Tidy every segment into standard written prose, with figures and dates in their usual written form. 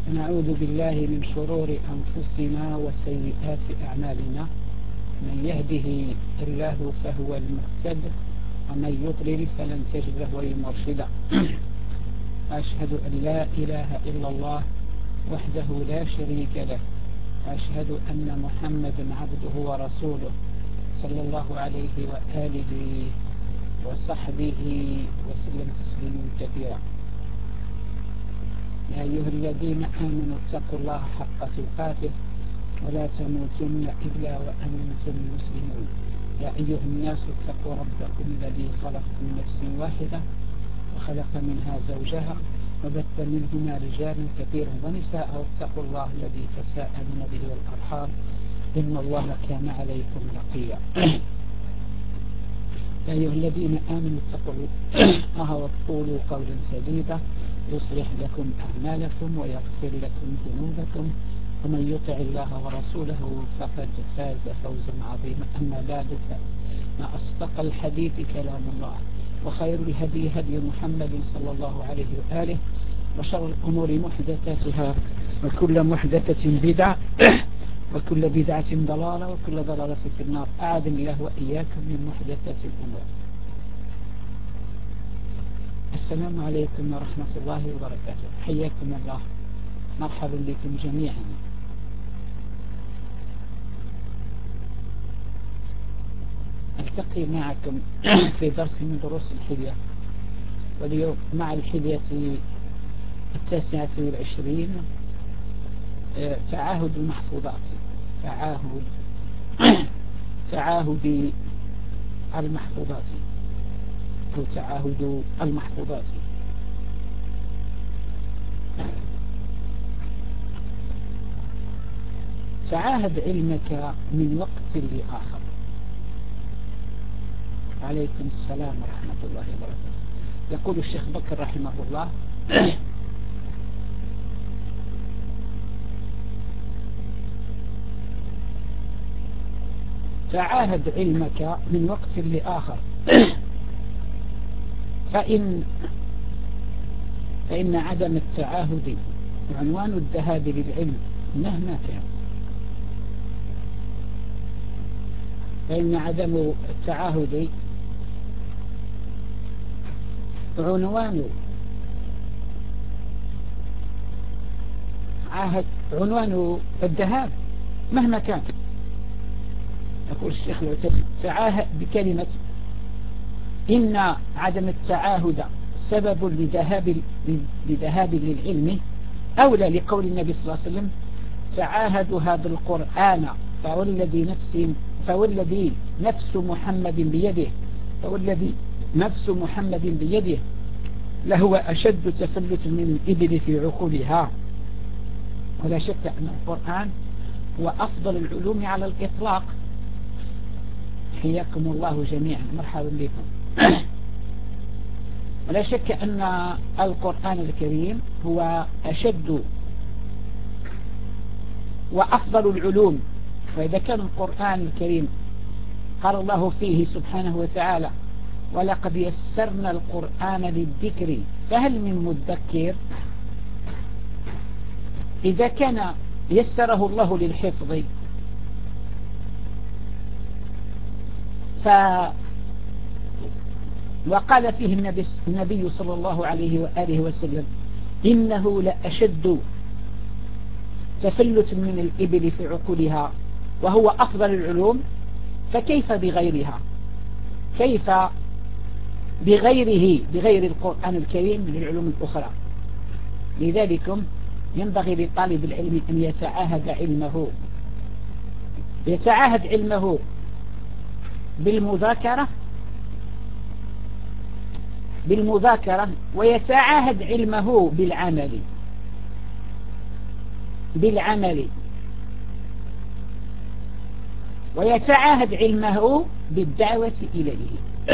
نعوذ بالله من شرور أنفسنا وسيئات أعمالنا. من يهده الله فهو المهتد ومن يضلل فلن تجد له وليا مرشدا. أشهد أن لا إله إلا الله وحده لا شريك له، وأشهد أن محمدا عبده ورسوله صلى الله عليه وآله وصحبه وسلم تسليما كثيرا. يا أيها الذين آمنوا اتقوا الله حق تقاته ولا تموتن إلا وأنتم مسلمون. يا أيها الناس اتقوا ربكم الذي خلقكم من نفس واحدة وخلق منها زوجها وبث منهما رجالا كثيرا ونساء، واتقوا الله الذي تساءلون به والأرحام إن الله كان عليكم رقيبا. يا أيها الذين آمنوا اتقوا الله وقولوا قولا سديدا يصلح لكم أعمالكم ويغفر لكم ذنوبكم، ومن يطع الله ورسوله فقد فاز فوزا عظيما. أما بعد، فإن أصدق الحديث كلام الله، وخير الهدي هدي محمد صلى الله عليه وآله، وشر الأمور محدثاتها، وكل محدثة بدعة وكل بدعة ضلالة وكل ضلالة في النار. أعاذني الله وإياكم من محدثات الأمور. السلام عليكم ورحمة الله وبركاته. حياكم الله، مرحبا بكم جميعا. ألتقي معكم في درس من دروس الحلية، واليوم مع الحلية 29 تعاهد المحفوظات، تعاهد المحفوظات أو تعاهد المحفوظات. تعاهد علمك من وقت لآخر. عليكم السلام ورحمة الله وبركاته. يقول الشيخ بكر رحمه الله: تعاهد علمك من وقت لآخر فإن عدم التعاهد عنوان الذهاب للعلم مهما كان. فإن عدم التعاهد عنوان الذهاب مهما كان. يقول الشيخ العتيبي: تعاهد بكلمة إن عدم التعاهد سبب لذهاب للعلم أولى لقول النبي صلى الله عليه وسلم: تعاهدوا هذا القرآن فوالذي نفس محمد بيده لهو أشد تفلت من الإبل في عقولها. ولا شك أن القرآن هو أفضل العلوم على الإطلاق. حياكم الله جميعا، مرحبا بكم. ولا شك أن القرآن الكريم هو أشد وأفضل العلوم. فإذا كان القرآن الكريم قال الله فيه سبحانه وتعالى: ولقد يسرنا القرآن للذكر فهل من مدكر. إذا كان يسره الله للحفظ وقال فيه النبي صلى الله عليه وآله وسلم: إنه لأشد تفلت من الإبل في عقولها وهو أفضل العلوم، فكيف بغيرها؟ كيف بغير القرآن الكريم من العلوم الأخرى؟ لذلك ينبغي لطالب العلم أن يتعاهد علمه بالمذاكرة ويتعاهد علمه بالعمل ويتعاهد علمه بالدعوة إليه.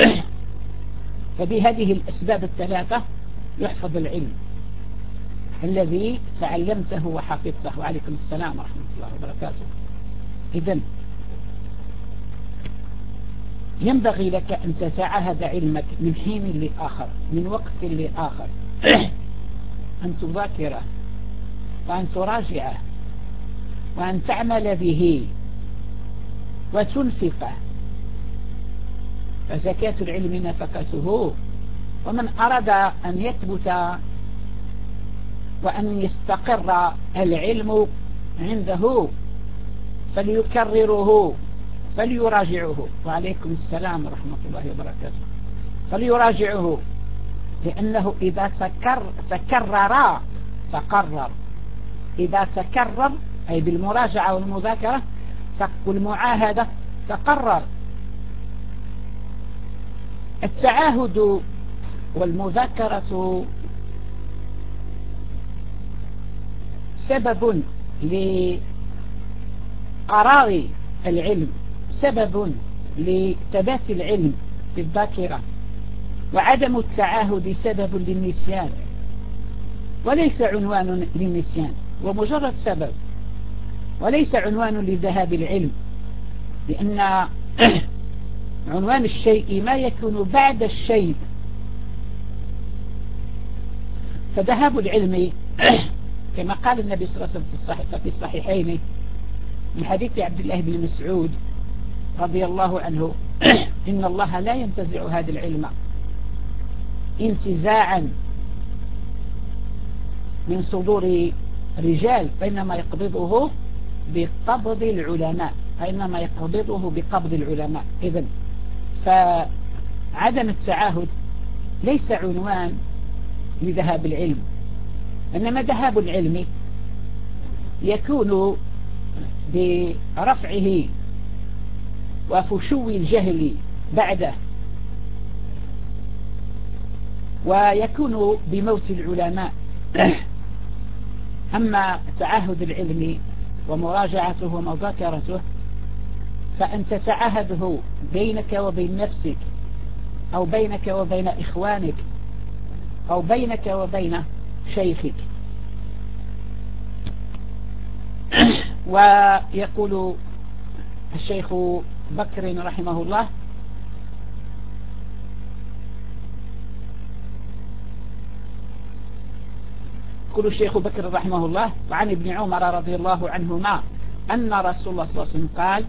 فبهذه الأسباب الثلاثة يحفظ العلم الذي تعلمته وحفظته. وعليكم السلام ورحمة الله وبركاته. إذن ينبغي لك أن تتعاهد علمك من حين لآخر، من وقت لآخر، أن تذاكره وأن تراجعه وأن تعمل به وتنفقه، فزكاة العلم نفقته. ومن أراد أن يثبت وأن يستقر العلم عنده فليكرره، فليراجعه. وعليكم السلام ورحمة الله وبركاته. فليراجعه، لأنه إذا تكرر تقرر. إذا تكرر أي بالمراجعة والمذاكرة والمعاهدة تقرر. التعاهد والمذاكرة سبب لقرار العلم، سبب لثبات العلم في الذاكرة، وعدم التعاهد سبب للنسيان وليس عنوان للنسيان، ومجرد سبب وليس عنوان لذهاب العلم، لأن عنوان الشيء ما يكون بعد الشيء. فذهاب العلم كما قال النبي صلى الله عليه وسلم في الصحيحين من حديث عبد الله بن مسعود رضي الله عنه: إن الله لا ينتزع هذا العلم انتزاعا من صدور الرجال، فإنما يقبضه بقبض العلماء، فإنما يقبضه بقبض العلماء. إذن فعدم التعاهد ليس عنوان لذهاب العلم، إنما ذهاب العلم يكون برفعه وفشو الجهل بعده، ويكون بموت العلماء. أما تعاهد العلم ومراجعته ومذاكرته فأنت تتعاهده بينك وبين نفسك، أو بينك وبين إخوانك، أو بينك وبين شيخك. ويقول الشيخ بكر رحمه الله: يقول الشيخ بكر رحمه الله: وعن ابن عمر رضي الله عنهما أن رسول الله صلى الله عليه وسلم قال: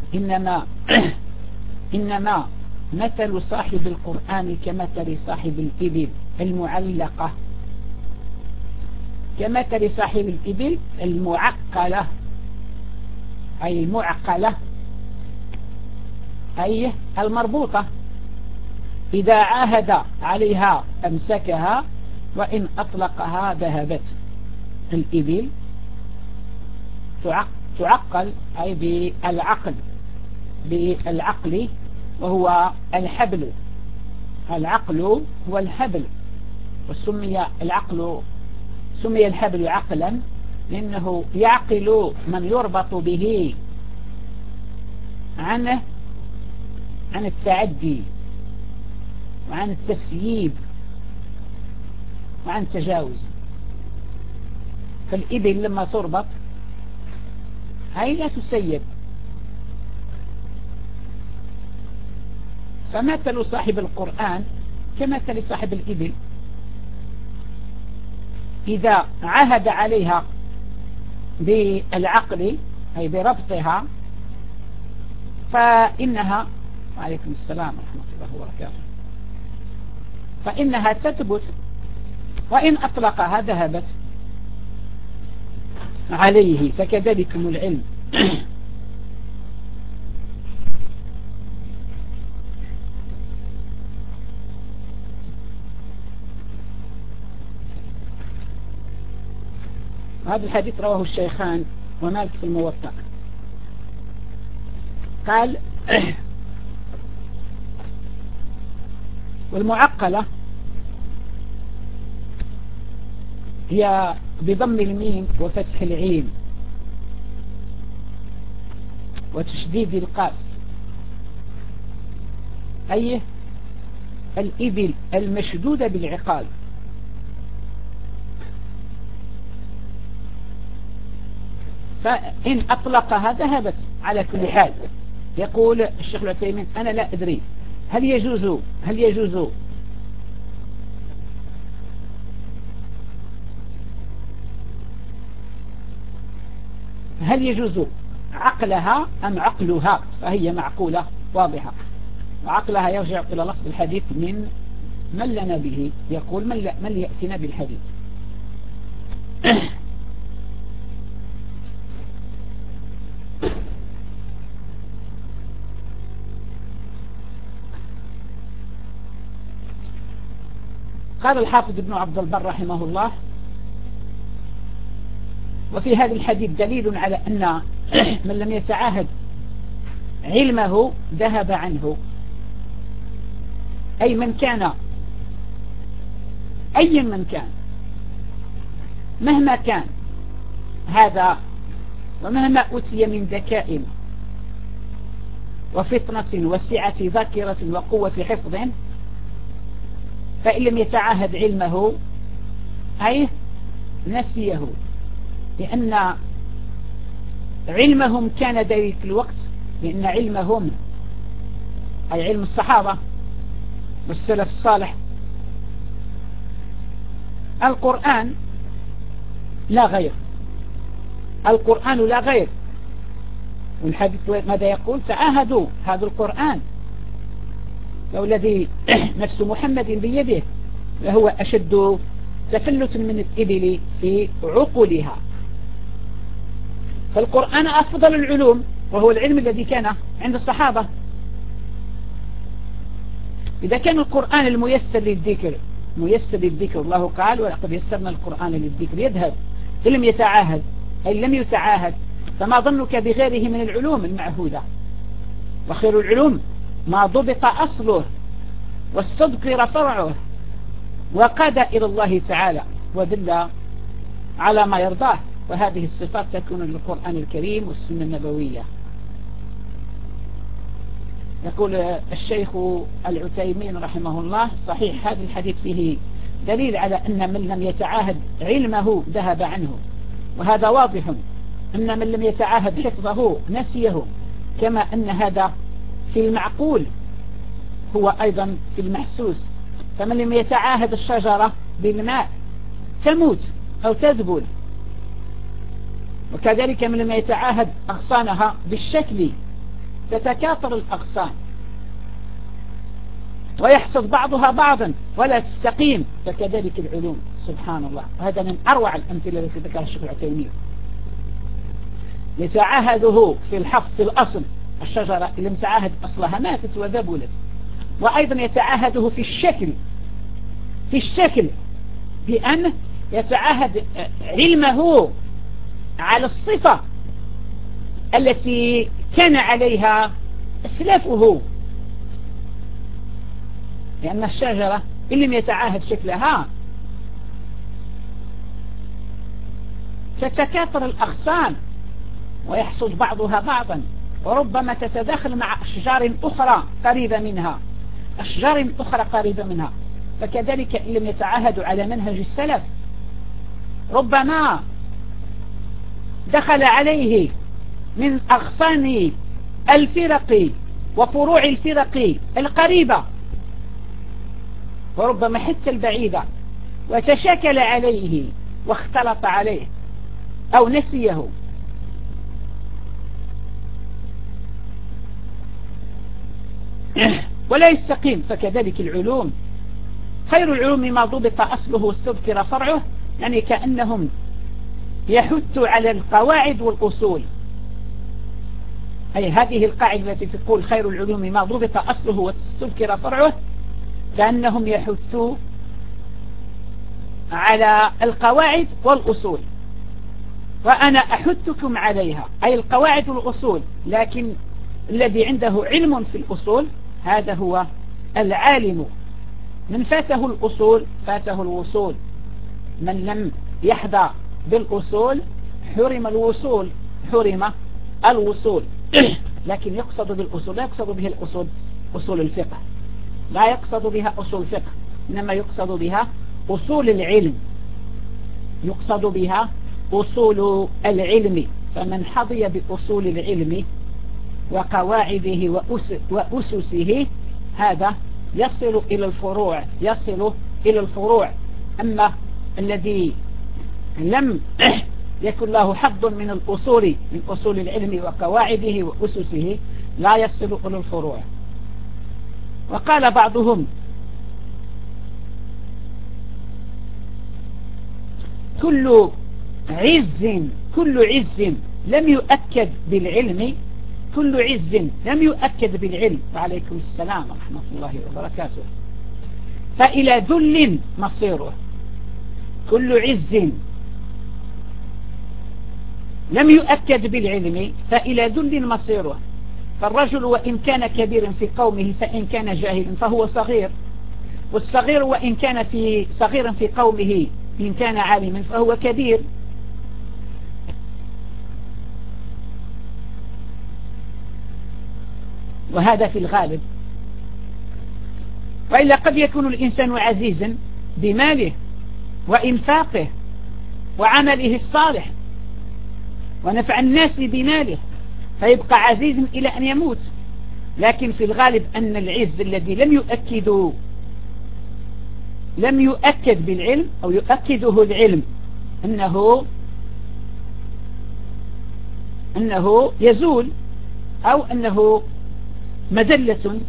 إنما مثل صاحب القرآن كمثل صاحب الإبل المعلقة، كمثل صاحب الإبل المعقلة، أي المعقلة أي المربوطة، إذا عاهد عليها أمسكها وإن أطلقها ذهبت. الإبل تعقل أي بالعقل وهو الحبل. العقل هو الحبل، وسمي الحبل عقلا لأنه يعقل من يربط به عن التعدي وعن التسييب وعن التجاوز. فالإبل لما تربط هي لا تسيب. فمثل صاحب القرآن كمثل صاحب الإبل، إذا عهد عليها بالعقل أي بربطها فإنها، وعليكم السلام ورحمة الله وبركاته، فإنها تثبت، وإن أطلقها ذهبت عليه. فكذلكم العلم. هذا الحديث رواه الشيخان ومالك في الموطأ. قال: والمعقلة هي بضم الميم وفتح العين وتشديد القاف، أي الإبل المشدودة بالعقال. فإن أطلقها ذهبت على كل حال. يقول الشيخ العثيمين: أنا لا أدري هل يجوز هل يجوز عقلها أم عقلها؟ فهي معقولة واضحة، وعقلها يرجع إلى لفظ الحديث من لنا به، يقول من يأتينا بالحديث. قال الحافظ ابن عبد البر رحمه الله: وفي هذا الحديث دليل على أن من لم يتعاهد علمه ذهب عنه، أي من كان مهما كان هذا، ومهما أتي من ذكاء وفطنة وسعة ذاكرة وقوة حفظ، فإن لم يتعاهد علمه أي نسيه، لأن علمهم كان ذلك الوقت، لأن علمهم أي علم الصحابة والسلف الصالح القرآن لا غير، القرآن لا غير. والحديث ماذا يقول؟ تعاهدوا هذا القرآن، فالذي نفس محمد بيده وهو أشد تفلت من الإبل في عقولها. فالقرآن أفضل العلوم، وهو العلم الذي كان عند الصحابة. إذا كان القرآن الميسر للذكر ميسر للذكر، الله قال: ولقد يسرنا القرآن للذكر، يذهب إن لم يتعاهد، أي لم يتعاهد، فما ظنك بغيره من العلوم المعهودة؟ وخير العلوم ما ضبط أصله واستذكر فرعه وقاد إلى الله تعالى ودل على ما يرضاه، وهذه الصفات تكون للقرآن الكريم والسنة النبوية. يقول الشيخ العتيمين رحمه الله: صحيح هذا الحديث فيه دليل على أن من لم يتعاهد علمه ذهب عنه، وهذا واضح أن من لم يتعاهد حفظه نسيه، كما أن هذا في المعقول هو أيضا في المحسوس. فمن لم يتعاهد الشجرة بالماء تموت أو تذبل، وكذلك من لم يتعاهد أغصانها بالشكل تتكاثر الأغصان ويحصد بعضها بعضا ولا تستقيم، فكذلك العلوم سبحان الله. وهذا من أروع الأمثلة التي ذكرها الشيخ العثيمين. يتعاهده في الحفظ في الأصل، الشجرة اللي متعاهد أصلها ماتت وذبلت، وأيضا يتعاهده في الشكل بأن يتعاهد علمه على الصفة التي كان عليها أسلافه، لأن الشجرة إن لم يتعاهد شكلها تتكاثر الأغصان ويحصد بعضها بعضا، وربما تتداخل مع أشجار أخرى قريبة منها. فكذلك إن لم يتعاهدوا على منهج السلف ربما دخل عليه من أغصان الفرق وفروع الفرق القريبة، وربما حتى البعيدة، وتشاكل عليه واختلط عليه أو نسيه. ولا يستقيم. فكذلك العلوم خير العلوم ما ضبط أصله واستذكر فرعه، يعني كأنهم يحثوا على القواعد والأصول، أي هذه القاعدة التي تقول خير العلوم ما ضبط أصله واستذكر فرعه، كأنهم يحثوا على القواعد والأصول، وأنا أحثكم عليها، أي القواعد والأصول. لكن الذي عنده علم في الأصول هذا هو العالم، من فاته الأصول فاته الوصول، من لم يحظى بالأصول حرم الوصول. لكن يقصد بالأصول لا يقصد به الأصول أصول الفقه، لا يقصد بها أصول الفقه، إنما يقصد بها أصول العلم، يقصد بها أصول العلم. فمن حظي بأصول العلم وقواعده وأسسه هذا يصل إلى الفروع. أما الذي لم يكون له حظ من الأصول، من أصول العلم وقواعده وأسسه، لا يصل إلى الفروع. وقال بعضهم: كل عز لم يؤكد بالعلم، كل عز لم يؤكد بالعلم، وعليكم السلام ورحمة الله وبركاته، فإلى ذل مصيره. كل عز لم يؤكد بالعلم فإلى ذل مصيره. فالرجل وإن كان كبيرا في قومه فإن كان جاهلا فهو صغير، والصغير وإن كان صغيرا في قومه إن كان عالما فهو كبير. وهذا في الغالب. وإلا قد يكون الإنسان عزيزا بماله وإنفاقه وعمله الصالح ونفع الناس بماله، فيبقى عزيزا إلى أن يموت. لكن في الغالب أن العز الذي لم يؤكد بالعلم أو يؤكده العلم أنه يزول، أو أنه مذلة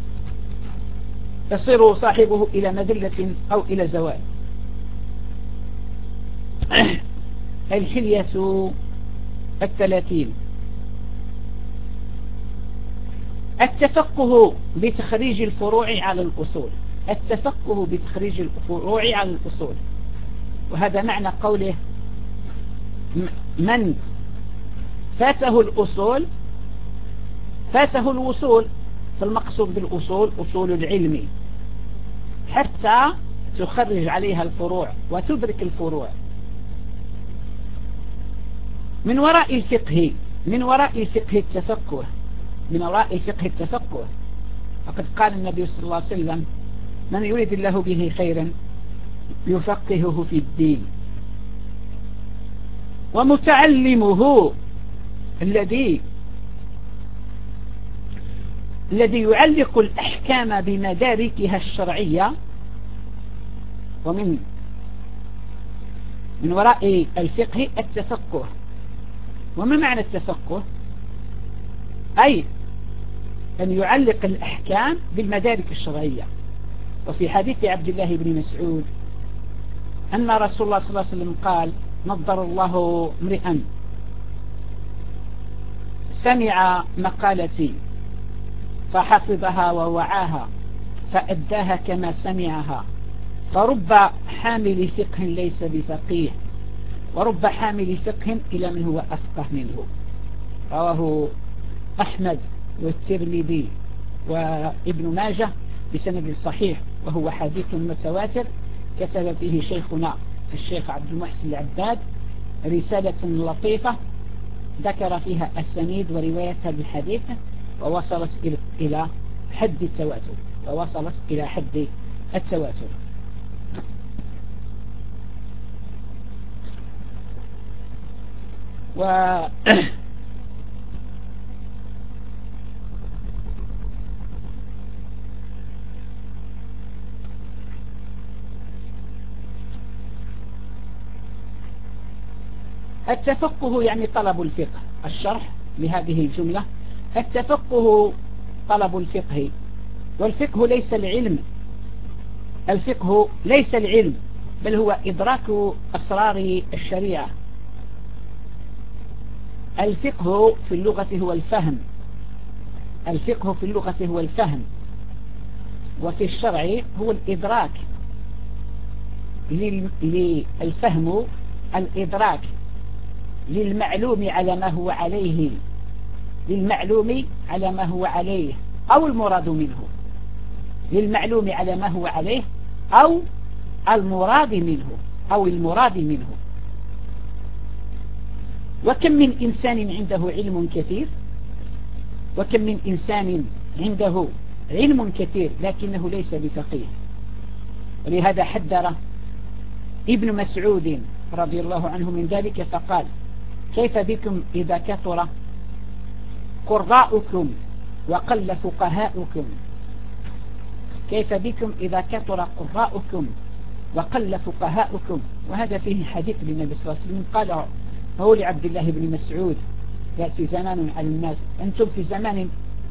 يصير صاحبه إلى مذلة أو إلى زوال. الحلية 30. التفقه بتخريج الفروع على الأصول. التفقه بتخريج الفروع على الأصول، وهذا معنى قوله: من فاته الأصول فاته الوصول. فالمقصود بالأصول أصول العلم، حتى تخرج عليها الفروع وتدرك الفروع. من وراء الفقه التفقه، من وراء الفقه التفقه. فقد قال النبي صلى الله عليه وسلم: من يريد الله به خيرا يفقهه في الدين. ومتعلمه الذي يعلق الأحكام بمداركها الشرعية. ومن وراء الفقه التفقه. وما معنى التفقه؟ أي أن يعلق الأحكام بالمدارك الشرعية. وفي حديث عبد الله بن مسعود أن رسول الله صلى الله عليه وسلم قال: نضر الله امرئا سمع مقالتي فحفظها ووعاها فأداها كما سمعها، فرب حامل فقه ليس بفقيه، ورب حامل فقه إلى من هو أفقه منه. رواه أحمد والترمذي وابن ماجه بسند صحيح، وهو حديث متواتر. كتب فيه شيخنا الشيخ عبد المحسن العباد رسالة لطيفة ذكر فيها السنيد ورواية هذا الحديث، ووصلت إلى حد التواتر. التفقه يعني طلب الفقه. الشرح لهذه الجملة: التفقه طلب الفقه، والفقه ليس العلم. الفقه ليس العلم، بل هو إدراك أسرار الشريعة. الفقه في اللغة هو الفهم. الفقه في اللغة هو الفهم، وفي الشرع هو الإدراك. للفهم الإدراك للمعلوم على ما هو عليه، للمعلوم على ما هو عليه أو المراد منه، للمعلوم على ما هو عليه أو المراد منه. وكم من إنسان عنده علم كثير، وكم من إنسان عنده علم كثير لكنه ليس بفقيه. ولهذا حذر ابن مسعود رضي الله عنه من ذلك فقال: كيف بكم إذا كثر قراءكم وقل فقهاؤكم؟ كيف بكم إذا كثر قراءكم وقل فقهاؤكم؟ وهذا فيه حديث للنبي صلى الله عليه وسلم قال هو لعبد الله بن مسعود يأتي زمان على الناس، أنتم في زمان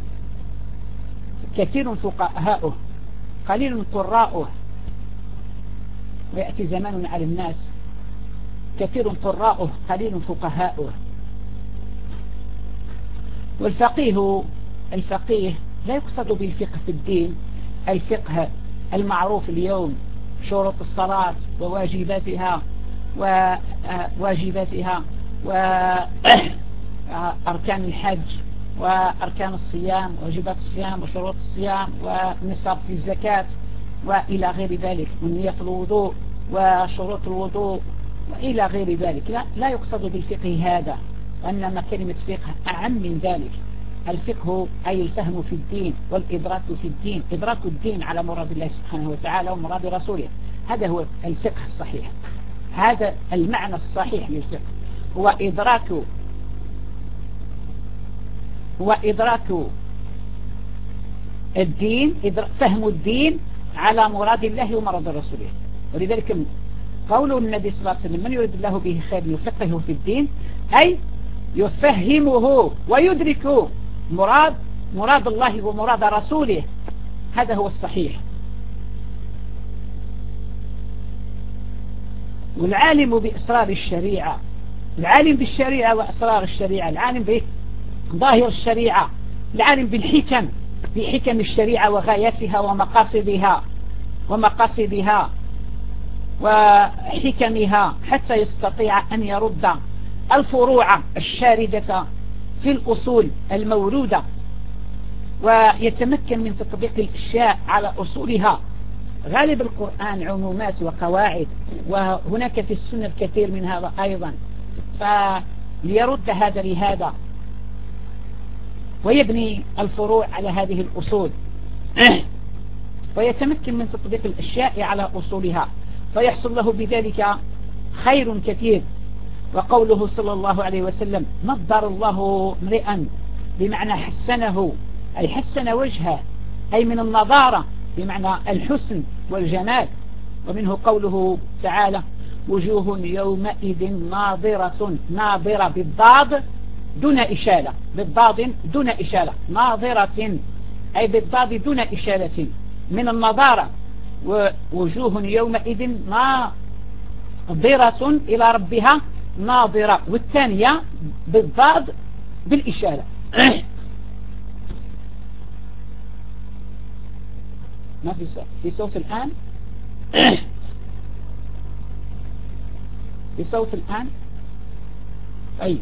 كثير فقهاؤه قليل قراؤه، ويأتي زمان على الناس كثير قراؤه قليل فقهاؤه. الفقيه لا يقصد بالفقه في الدين الفقه المعروف اليوم، شروط الصلاة وواجباتها وأركان الحج وأركان الصيام وواجبات الصيام وشروط الصيام ونصاب في الزكاة وإلى غير ذلك، والنية في الوضوء وشروط الوضوء وإلى غير ذلك. لا يقصد بالفقه هذا، وإنما كلمة فقه أعم من ذلك. الفقه أي الفهم في الدين والإدراك في الدين، إدراك الدين على مراد الله سبحانه وتعالى ومراد رسوله، هذا هو الفقه الصحيح، هذا المعنى الصحيح للفقه، هو إدراك الدين، فهم الدين على مراد الله ومراد رسوله. ولذلك قول النبي صلى الله عليه وسلم من يريد الله به خير يفقهه في الدين، أي يفهمه ويدرك مراد الله ومراد رسوله، هذا هو الصحيح. والعالم بإسرار الشريعة، العالم بالشريعة وأسرار الشريعة، العالم بظاهر الشريعة، العالم بحكم الشريعة وغايتها ومقاصدها وحكمها، حتى يستطيع أن يرد الفروع الشاردة في الأصول الموروده، ويتمكن من تطبيق الأشياء على أصولها. غالب القرآن عمومات وقواعد، وهناك في السنة الكثير من هذا أيضا، فليرد هذا لهذا ويبني الفروع على هذه الأصول ويتمكن من تطبيق الأشياء على أصولها، فيحصل له بذلك خير كثير. وقوله صلى الله عليه وسلم نضر الله امرئا، بمعنى حسنه، أي حسن وجهه، أي من النضارة بمعنى الحسن والجمال. ومنه قوله تعالى وجوه يومئذ ناظرة بالضاد دون إشالة، ناظرة أي بالضاد دون إشالة من النظارة. ووجوه يومئذ ناظرة إلى ربها ناظرة، والثانية بالضاد بالإشالة. ما في صوت الآن؟ في صوت الآن؟ أي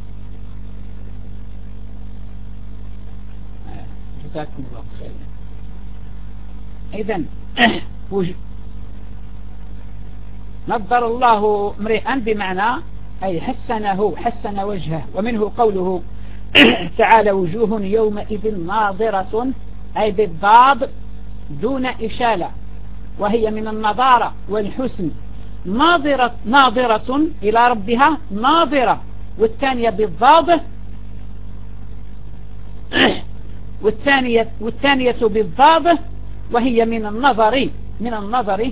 جزاكم الله خيرا. إذن نضر الله امرئا بمعنى أي حسن وجهه. ومنه قوله تعالى وجوه يومئذ ناظرة، أي بالضاد دون إشالة، وهي من النضارة والحسن. ناظرة إلى ربها ناظرة، والثانية بالضاد والثانية بالضاد وهي من النظر.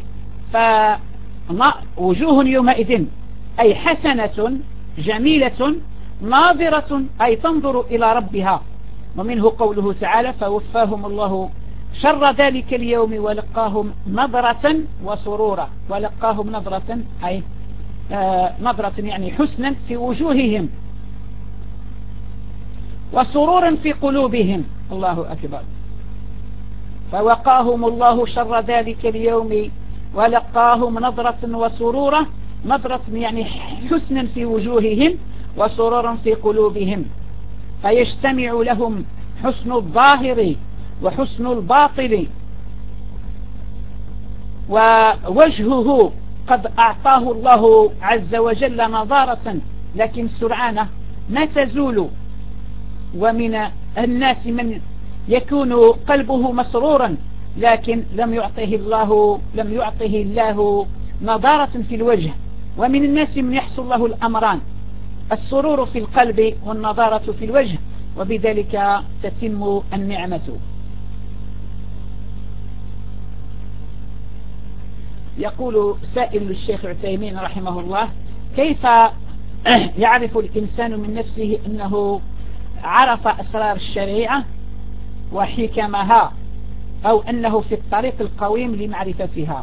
فوجوه يومئذ أي حسنة جميلة، ناظرة أي تنظر إلى ربها. ومنه قوله تعالى فوفاهم الله شر ذلك اليوم ولقاهم نظرة وسرورا. ولقاهم نظرة أي نظرة يعني حسنا في وجوههم، وسرورا في قلوبهم. الله أكبر. فوقاهم الله شر ذلك اليوم ولقاهم نظرة وسرورا، نظرة يعني حسنا في وجوههم وسرورا في قلوبهم، فيجتمع لهم حسن الظاهر وحسن الباطن. ووجهه قد أعطاه الله عز وجل نظارة، لكن سرعانة ما تزول. ومن الناس من يكون قلبه مسرورا، لكن لم يعطه الله نظارة في الوجه. ومن الناس من يحصل له الأمران، السرور في القلب والنظارة في الوجه، وبذلك تتم النعمة. يقول سائل الشيخ عثيمين رحمه الله كيف يعرف الإنسان من نفسه أنه عرف أسرار الشريعة وحكمها، أو أنه في الطريق القويم لمعرفتها.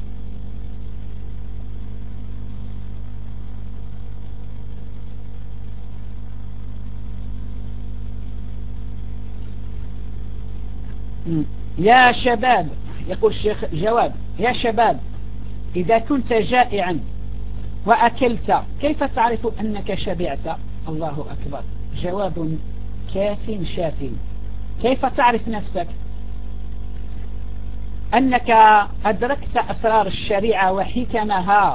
يا شباب، يقول الشيخ جواد: يا شباب، إذا كنت جائعا وأكلت كيف تعرف أنك شبعت؟ الله أكبر، جواب كاف شاف. كيف تعرف نفسك أنك أدركت أسرار الشريعة وحكمها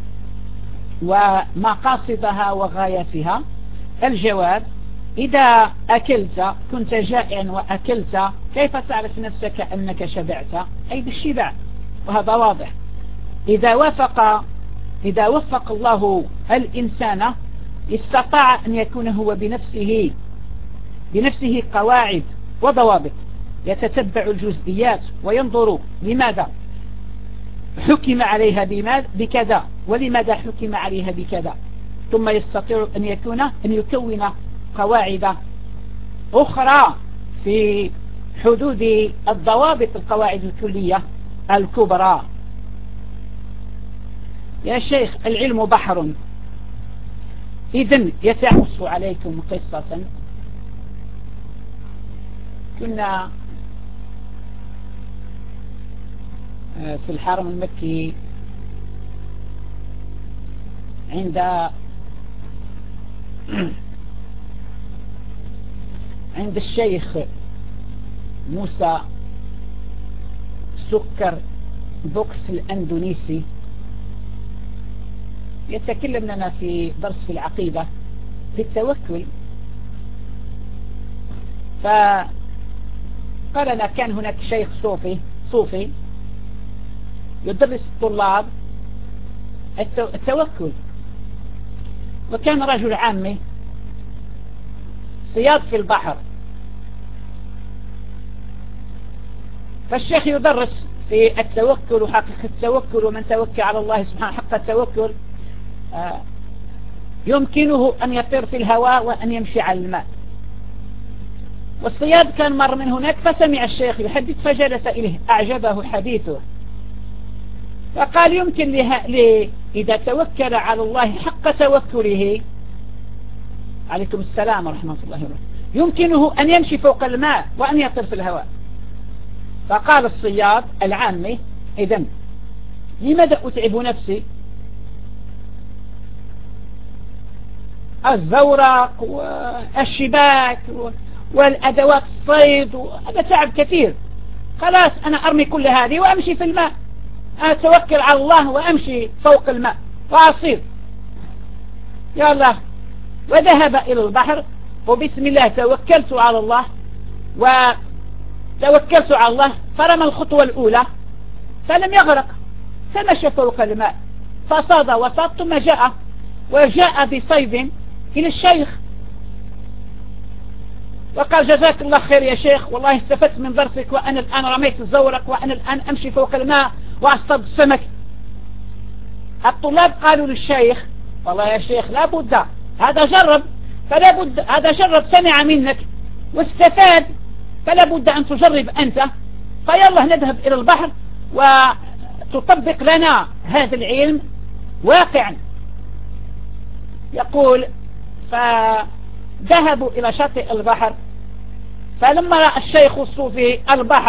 ومقاصدها وغايتها؟ الجواب: إذا أكلت، كنت جائعا وأكلت، كيف تعرف نفسك أنك شبعت؟ أي بالشبع، وهذا واضح. إذا وفق الله الإنسان استطاع أن يكون هو بنفسه قواعد وضوابط، يتتبع الجزئيات وينظر لماذا حكم عليها بكذا، ولماذا حكم عليها بكذا، ثم يستطيع أن يكون قواعد أخرى في حدود الضوابط، القواعد الكلية الكبرى. يا شيخ، العلم بحر. إذن يتعص عليكم قصة. كنا في الحرم المكي عند الشيخ موسى سكر بوكس الأندونيسي، يتكلم لنا في درس في العقيدة في التوكل. فقال لنا كان هناك شيخ صوفي يدرس الطلاب التوكل، وكان رجل عامي صياد في البحر. فالشيخ يدرس في التوكل وحقيقة التوكل، ومن توكل على الله سبحانه حق التوكل يمكنه أن يطير في الهواء وأن يمشي على الماء. والصياد كان مر من هناك فسمع الشيخ يحدث فجلس إليه، أعجبه حديثه، فقال يمكن إذا توكل على الله حق توكله، عليكم السلام ورحمة الله وبركاته، يمكنه أن يمشي فوق الماء وأن يطير في الهواء. فقال الصياد العامي: إذن لماذا أتعب نفسي؟ الزورق والشباك والأدوات الصيد، هذا تعب كثير. خلاص أنا أرمي كل هذه وأمشي في الماء، أتوكل على الله وأمشي فوق الماء وأصير. يا الله. وذهب إلى البحر وبسم الله توكلت على الله، وتوكلت على الله، فرمى الخطوة الأولى فلم يغرق، فمشى فوق الماء فصاد وصاد، ثم وجاء بصيد إلى الشيخ وقال: جزاك الله خير يا شيخ، والله استفدت من درسك، وأنا الآن رميت الزورق، وأنا الآن أمشي فوق الماء وأصطاد السمك. الطلاب قالوا للشيخ: والله يا شيخ لا بد، هذا جرب، فلا بد، هذا جرب، سمع منك واستفاد، فلا بد أن تجرب أنت، فيلا نذهب إلى البحر وتطبق لنا هذا العلم واقعا. يقول: فذهبوا إلى شاطئ البحر، فلما رأى الشيخ الصوفي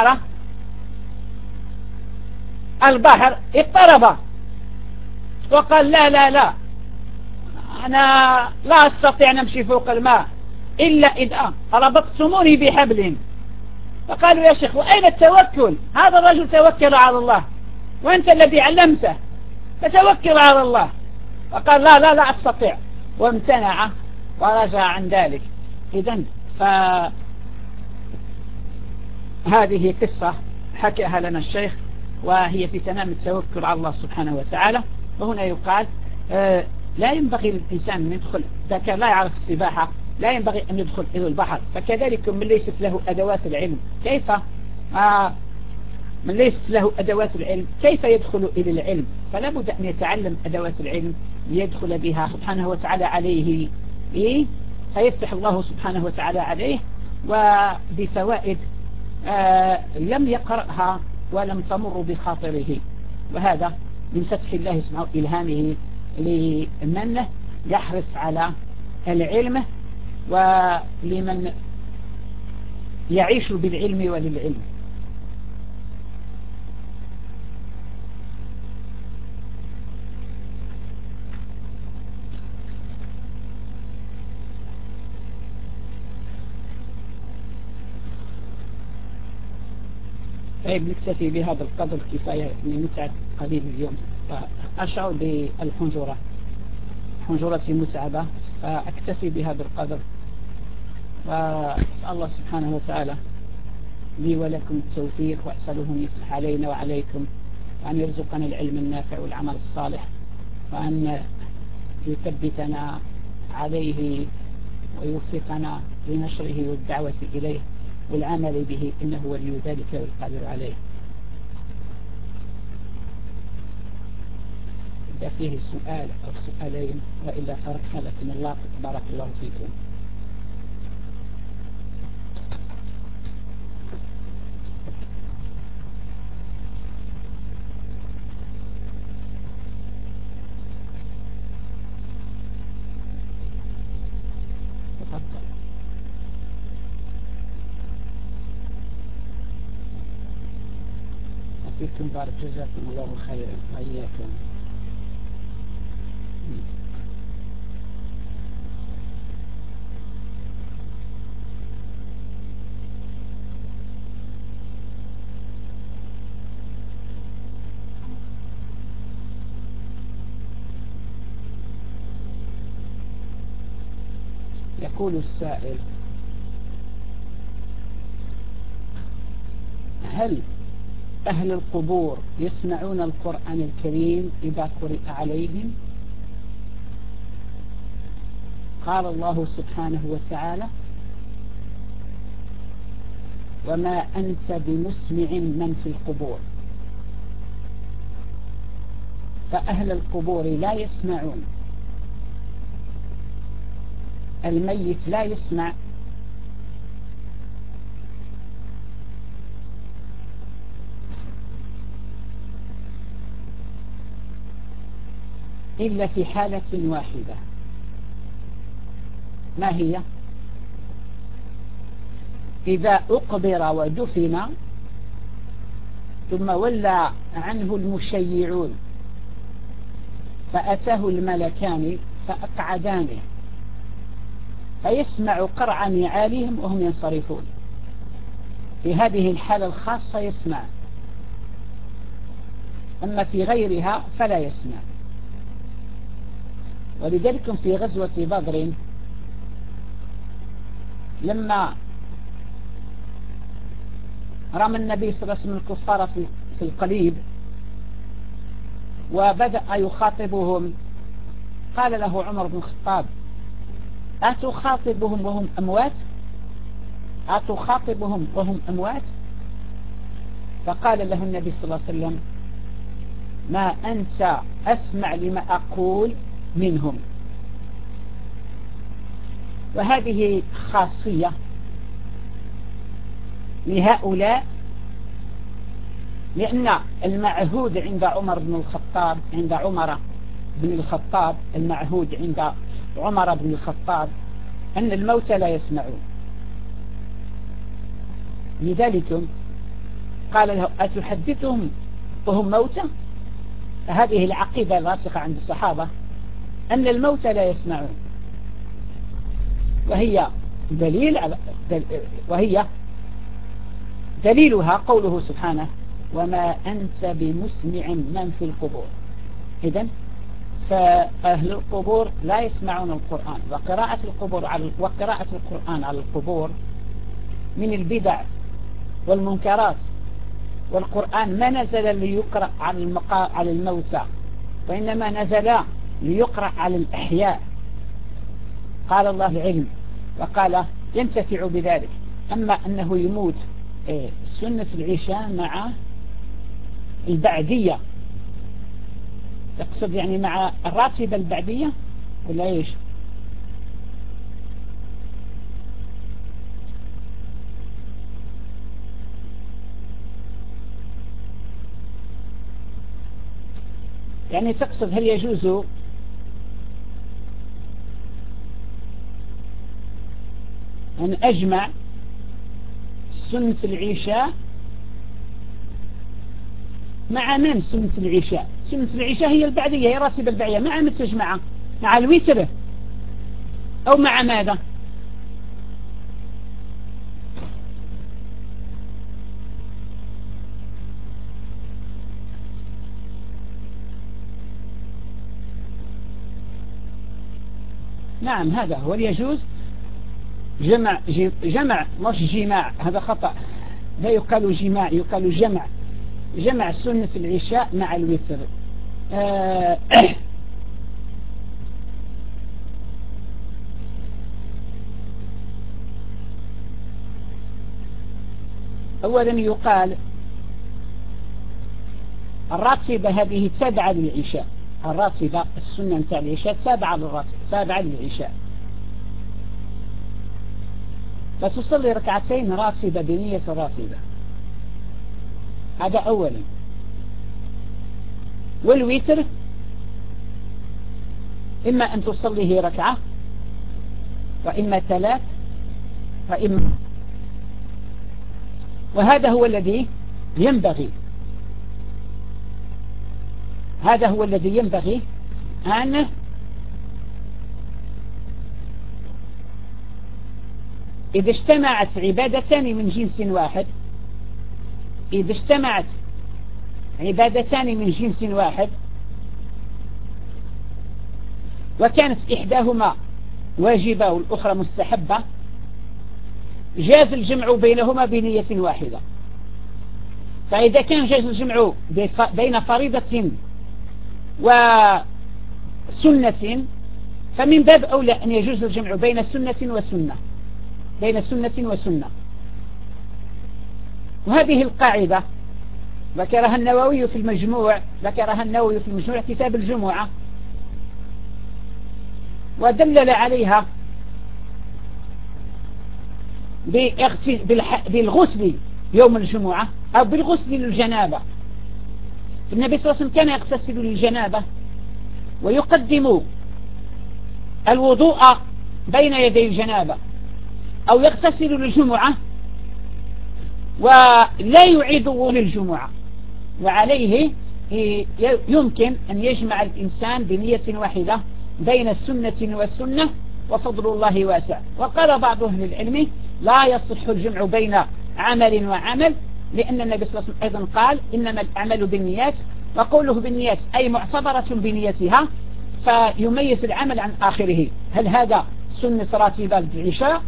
البحر اضطرب وقال: لا لا لا، أنا لا أستطيع أن أمشي فوق الماء إلا إذا ربطتموني بحبل. فقالوا: يا شيخ وأين التوكل؟ هذا الرجل توكل على الله وأنت الذي علمته، فتوكل على الله. فقال: لا لا لا أستطيع، وامتنع ورجع عن ذلك. إذن فهذه قصة حكاها لنا الشيخ، وهي في تمام التوكل على الله سبحانه وتعالى. وهنا يقال لا ينبغي للإنسان أن يدخل، إذا كان لا يعرف السباحة لا ينبغي أن يدخل إلى البحر. فكذلك من ليست له أدوات العلم، كيف يدخل إلى العلم؟ فلا بد أن يتعلم أدوات العلم ليدخل بها سبحانه وتعالى عليه فيفتح الله سبحانه وتعالى عليه وبفوائد لم يقرأها ولم تمر بخاطره. وهذا من فتح الله سبحانه إلهامه لمن يحرص على العلم ولمن يعيش بالعلم وللعلم. طيب نكتفي بهذا القدر كفاية لمتعة قليل اليوم. أشعر بالحنجرة، حنجرتي متعبة، فأكتفي بهذا القدر، وأسأل الله سبحانه وتعالى لي ولكم التوفيق، وأسأله أن يفتح علينا وعليكم، وأن يرزقنا العلم النافع والعمل الصالح، وأن يثبتنا عليه ويوفقنا لنشره والدعوة إليه والعمل به، إنه ولي ذلك والقادر عليه. إذا فيه سؤال أو سؤالين، وإلا تركنا لكم الله، بارك الله فيكم. تفضل. فيكم بارك، جزاكم الله خيرا وإياكم. يقول السائل: هل أهل القبور يسمعون القرآن الكريم إذا قرئ عليهم؟ قال الله سبحانه وتعالى: وما أنت بمسمع من في القبور. فأهل القبور لا يسمعون، الميت لا يسمع إلا في حالة واحدة. ما هي؟ إذا أقبر ودفن ثم ولى عنه المشيعون فأتاه الملكان فأقعدانه، فيسمع قرع نعالهم وهم ينصرفون. في هذه الحالة الخاصة يسمع، أما في غيرها فلا يسمع. ولذلك في غزوة بدر لما رمى النبي صلى الله عليه وسلم الكفار في القليب وبدأ يخاطبهم، قال له عمر بن الخطاب: أتخاطبهم وهم أموات؟ أتخاطبهم وهم أموات؟ فقال له النبي صلى الله عليه وسلم: ما أنت أسمع لما أقول منهم. وهذه خاصية لهؤلاء، لأن المعهود عند عمر بن الخطاب، المعهود عند عمر بن الخطاب أن الموتى لا يسمعون. لذلك قال له: أتحدثهم وهم موتى؟ فهذه العقيدة الراسخة عند الصحابة أن الموتى لا يسمعون، وهي دليلها قوله سبحانه: وما أنت بمسمع من في القبور. إذن فأهل القبور لا يسمعون القرآن، وقراءة القرآن على القبور من البدع والمنكرات. والقرآن ما نزل ليقرأ على الموتى، وإنما نزل ليقرأ على الأحياء. قال الله العلم وقال ينتفع بذلك. أما أنه يموت سنة العشاء مع البعدية تقصد يعني مع الراتبة البعدية ولا إيش؟ يعني تقصد هل يجوز أن أجمع سنة العشاء مع من؟ سنة العشاء هي البعدية، هي راتبة البعدية، مع من تجمعها؟ مع الوتر أو مع ماذا؟ نعم هذا هو يجوز جمع مش جماع، هذا خطأ، لا يقال جماع، يقال جمع سنة العشاء مع الوتر. أولا يقال الراتبة هذه تابعة للعشاء، الراتبة السنة نتاع العشاء تابعة للعشاء، فتصلي ركعتين راتبة بنية راتبة، هذا أولا. والوتر إما أن تصليه ركعة وإما 3 وإما، وهذا هو الذي ينبغي، هذا هو الذي ينبغي أن إذا اجتمعت عبادتان من جنس واحد، إذا اجتمعت عبادتان من جنس واحد وكانت إحداهما واجبة والأخرى مستحبة، جاز الجمع بينهما بنية واحدة. فإذا كان جاز الجمع بين فريضة وسنة فمن باب أولى أن يجوز الجمع بين سنة وسنة، بين سنة وسنة. وهذه القاعدة ذكرها النووي في المجموع، كتاب الجمعة، ودلل عليها بالغسل يوم الجمعة أو بالغسل للجنابة. النبي صلى الله عليه وسلم كان يغتسل للجنابة ويقدم الوضوء بين يدي الجنابة، أو يغتسل للجمعة ولا يعيد للجمعة، وعليه يمكن أن يجمع الإنسان بنية واحدة بين السنة والسنة، وفضل الله واسع. وقال بعض أهل العلم لا يصح الجمع بين عمل وعمل، لأن النبي صلى الله عليه وسلم أيضا قال إنما الأعمال بالنيات، وقوله بالنيات أي معتبرة بنيتها، فيميز العمل عن آخره. هل هذا سنة راتبة العشاء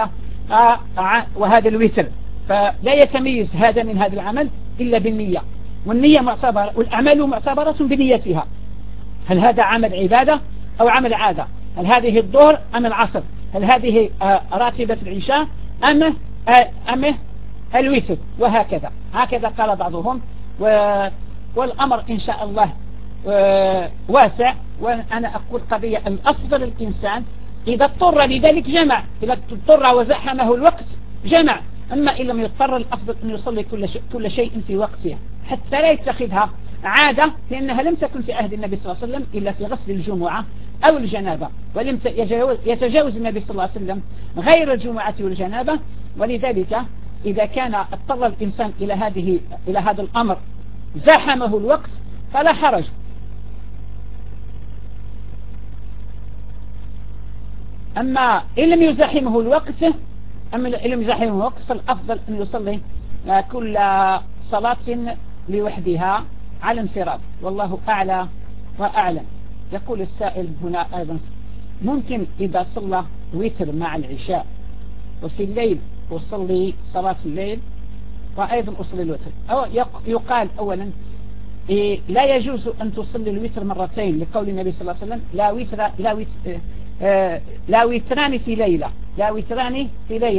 وهذا الوتر، فلا يتميز هذا من هذا العمل إلا بالنية، والنية معتبرة، والأعمال معتبرة بنيتها. هل هذا عمل عبادة أو عمل عادة؟ هل هذه الظهر أم العصر؟ هل هذه راتبة العشاء أم الوتر؟ وهكذا قال بعضهم. والأمر إن شاء الله واسع. وأنا أقول قضية الأفضل الإنسان إذا اضطر لذلك جمع، إذا اضطر وزحمه الوقت جمع، أما إن لم يضطر الأفضل أن يصلي كل شيء في وقته، حتى لا يتخذها عادة، لأنها لم تكن في عهد النبي صلى الله عليه وسلم إلا في غسل الجمعة أو الجنابة، ولم يتجاوز النبي صلى الله عليه وسلم غير الجمعة والجنابة. ولذلك إذا كان اضطر الإنسان إلى هذا الأمر زاحمه الوقت فلا حرج. أما إن لم يزاحمه الوقت فالأفضل أن يصلي كل صلاة لوحدها على انفراد، والله أعلى وأعلم. يقول السائل هنا أيضا ممكن إذا صلى وتر مع العشاء وفي الليل أصلي صلاة الليل وأيضا أصلي الوتر؟ يقال أولا لا يجوز أن تصلي الوتر مرتين، لقول النبي صلى الله عليه وسلم لا وتران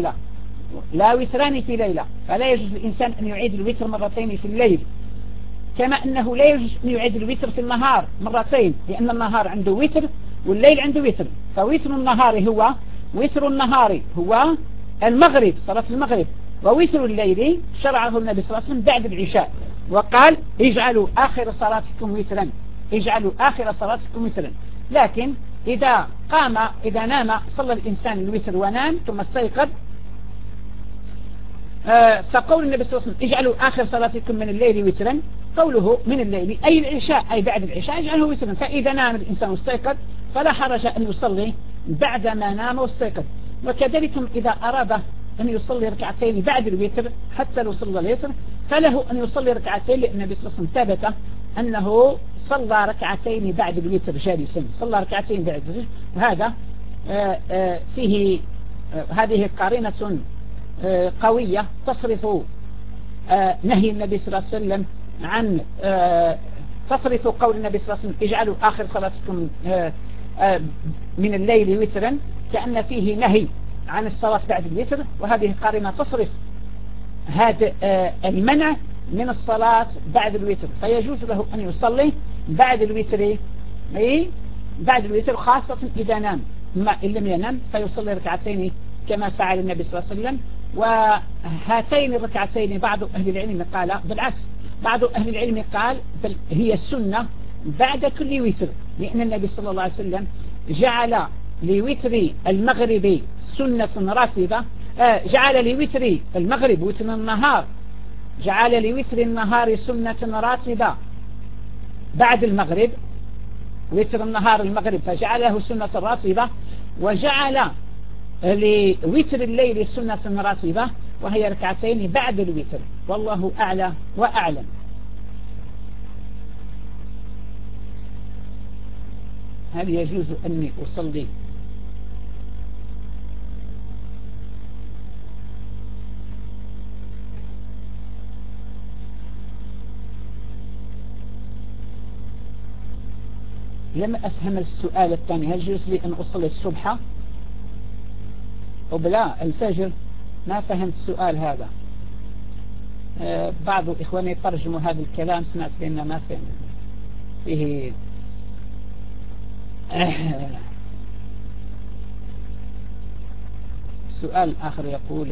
في ليلة، فلا يجوز للإنسان أن يعيد الوتر مرتين في الليل. كما أنه لا يجوز أن يعيد الوتر في النهار مرتين، لأن النهار عنده وتر والليل عنده وتر. فوتر النهار هو المغرب، صلاة المغرب، ووتر الليل شرعه النبي صلى الله عليه وسلم بعد العشاء، وقال اجعلوا آخر صلاتكم وترا، اجعلوا آخر صلاتكم وترا. لكن إذا نام صلى الإنسان الوتر ونام ثم استيقظ، فقول النبي صلى الله عليه وسلم اجعلوا آخر صلاتكم من الليل وترا، قوله من الليل أي العشاء، أي بعد العشاء اجعله وترا. فإذا نام الإنسان واستيقظ فلا حرج أن يصلي بعدما نام واستيقظ. وكذلك إذا أراد أن يصلي ركعتين بعد الوتر حتى لو صلى الوتر فله أن يصلي ركعتين، لأن النبي صلى الله عليه وسلم ثبت أنه صلى ركعتين بعد الوتر جالسا، صلى ركعتين بعد الوتر. وهذا فيه هذه قرينة قوية تصرف نهي النبي صلى الله عليه وسلم عن تصرف قول النبي صلى الله عليه وسلم اجعلوا آخر صلاتكم من الليل وترا، كأن فيه نهي عن الصلاة بعد الوتر، وهذه قرينة تصرف هذا المنع من الصلاة بعد الوتر. فيجوز له أن يصلي بعد الوتر خاصة إذا نام. ما إن لم ينام فيصلي ركعتين كما فعل النبي صلى الله عليه وسلم. وهاتين الركعتين بعض أهل العلم قال بالعكس، بعض أهل العلم قال بل هي السنة بعد كل وتر، لأن النبي صلى الله عليه وسلم جعل لوتر المغرب سنة راتبة، جعل لوتر المغرب وتر النهار، جعل لوتر النهار سنة راتبة بعد المغرب، وتر النهار المغرب فجعله سنة راتبة، وجعل لوتر الليل سنة راتبة وهي ركعتين بعد الوتر، والله أعلى وأعلم. هل يجوز أني أصلي لم أفهم السؤال الثاني، هل يجوز لي أن أصلي الصبح وبلا الفجر؟ ما فهمت السؤال هذا. بعض إخواني ترجموا هذا الكلام، سمعت لأنه ما فهم فيه. سؤال آخر يقول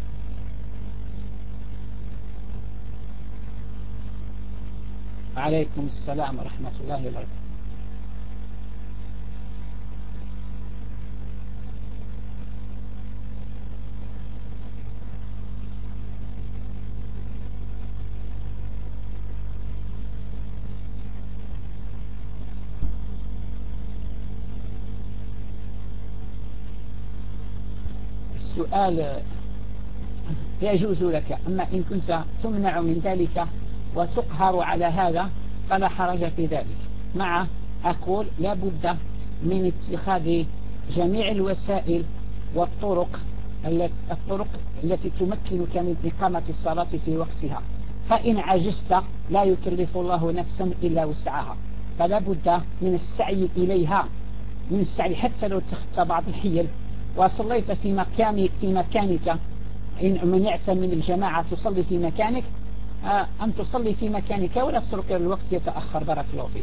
عليكم السلام ورحمة الله وبركاته. السؤال يجوز لك، أما إن كنت تمنع من ذلك وتقهر على هذا فلا حرج في ذلك. مع أقول لا بد من اتخاذ جميع الوسائل والطرق التي تمكنك من إقامة الصلاة في وقتها. فإن عجزت لا يكلف الله نفسا إلا وسعها، فلا بد من السعي إليها، من السعي حتى لو اتخذت بعض الحيل وصليت في مكانك. إن منعت من الجماعة تصلي في مكانك، أن تصلي في مكانك ولا تترك الوقت يتأخر. بارك الله فيك.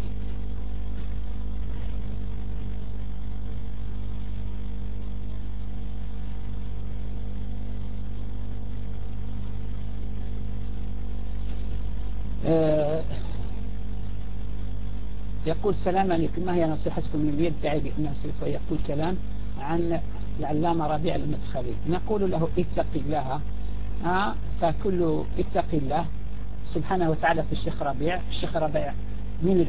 يقول سلام عليكم، ما هي نصيحتكم لمن يدعي بأنه سوف يقول كلام عن العلامة ربيع المدخلي؟ نقول له اتق الله، فكل اتق الله سبحانه وتعالى في الشيخ ربيع. الشيخ ربيع من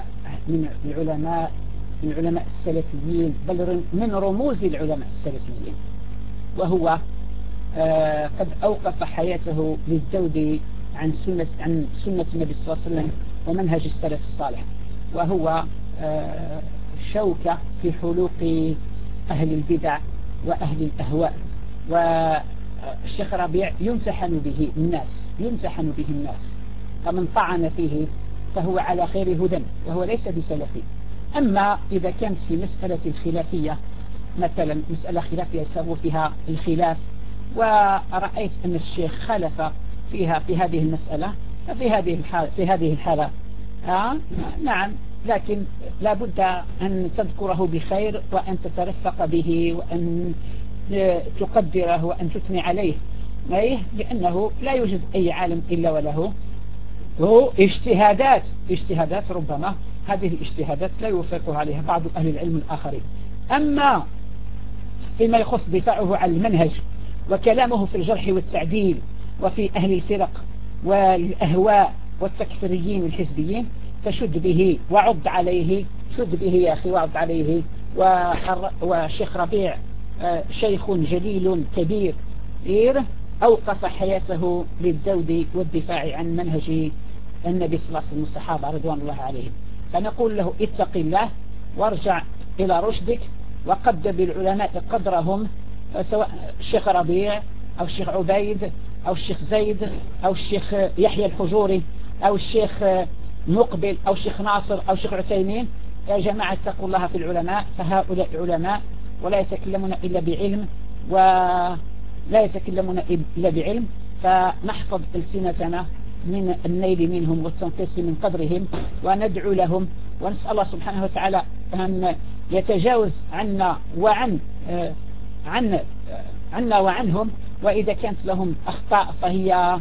العلماء السلفيين، بل من رموز العلماء السلفيين، وهو قد أوقف حياته للذود عن سنة النبي صلى الله عليه وسلم ومنهج السلف الصالح، وهو شوكة في حلوق أهل البدع وأهل الأهواء. والشيخ ربيع يمتحن به الناس، فمن طعن فيه فهو على خير هدى وهو ليس بسلفي. أما إذا كانت في مسألة الخلافية، مثلا مسألة خلافية يسبب فيها الخلاف ورأيت أن الشيخ خالف فيها في هذه المسألة، في هذه الحالة نعم، لكن لا بد أن تذكره بخير وأن تترفق به وأن تقدره وأن تثني عليه، لأنه لا يوجد أي عالم إلا وله اجتهادات ربما هذه الاجتهادات لا يوافقها عليها بعض أهل العلم الآخرين. أما فيما يخص دفاعه عن المنهج وكلامه في الجرح والتعديل وفي أهل الفرق والأهواء والتكفيريين والحزبيين فشد به وعض عليه، شد به يا أخي وعض عليه. وشيخ ربيع شيخ جليل كبير أوقف حياته للذود والدفاع عن منهج النبي صلى الله عليه وسلم والصحابة رضوان الله عليهم. فنقول له اتق الله وارجع إلى رشدك وقدر بالعلماء قدرهم، سواء الشيخ ربيع أو الشيخ عبيد أو الشيخ زيد أو الشيخ يحيى الحجوري أو الشيخ مقبل أو الشيخ ناصر أو الشيخ عثيمين. يا جماعة اتقوا الله في العلماء، فهؤلاء علماء ولا يتكلمون إلا بعلم، فنحفظ ألسنتنا من النيل منهم والتنقيص من قدرهم وندعو لهم ونسأل الله سبحانه وتعالى أن يتجاوز عنا وعنهم. وإذا كانت لهم أخطاء فهي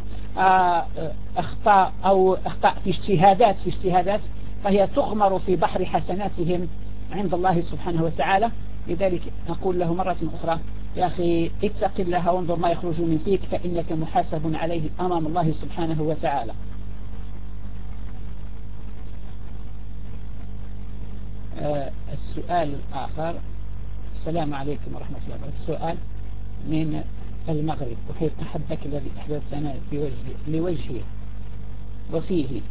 أخطاء في اجتهادات فهي تغمر في بحر حسناتهم عند الله سبحانه وتعالى. لذلك نقول له مرة أخرى يا أخي اتق الله وانظر ما يخرج من فيك فإنك محاسب عليه أمام الله سبحانه وتعالى. السؤال الآخر: السلام عليكم ورحمة الله وبركاته. سؤال من المغرب: أحبك الذي أحببتنا لوجهه وفيه.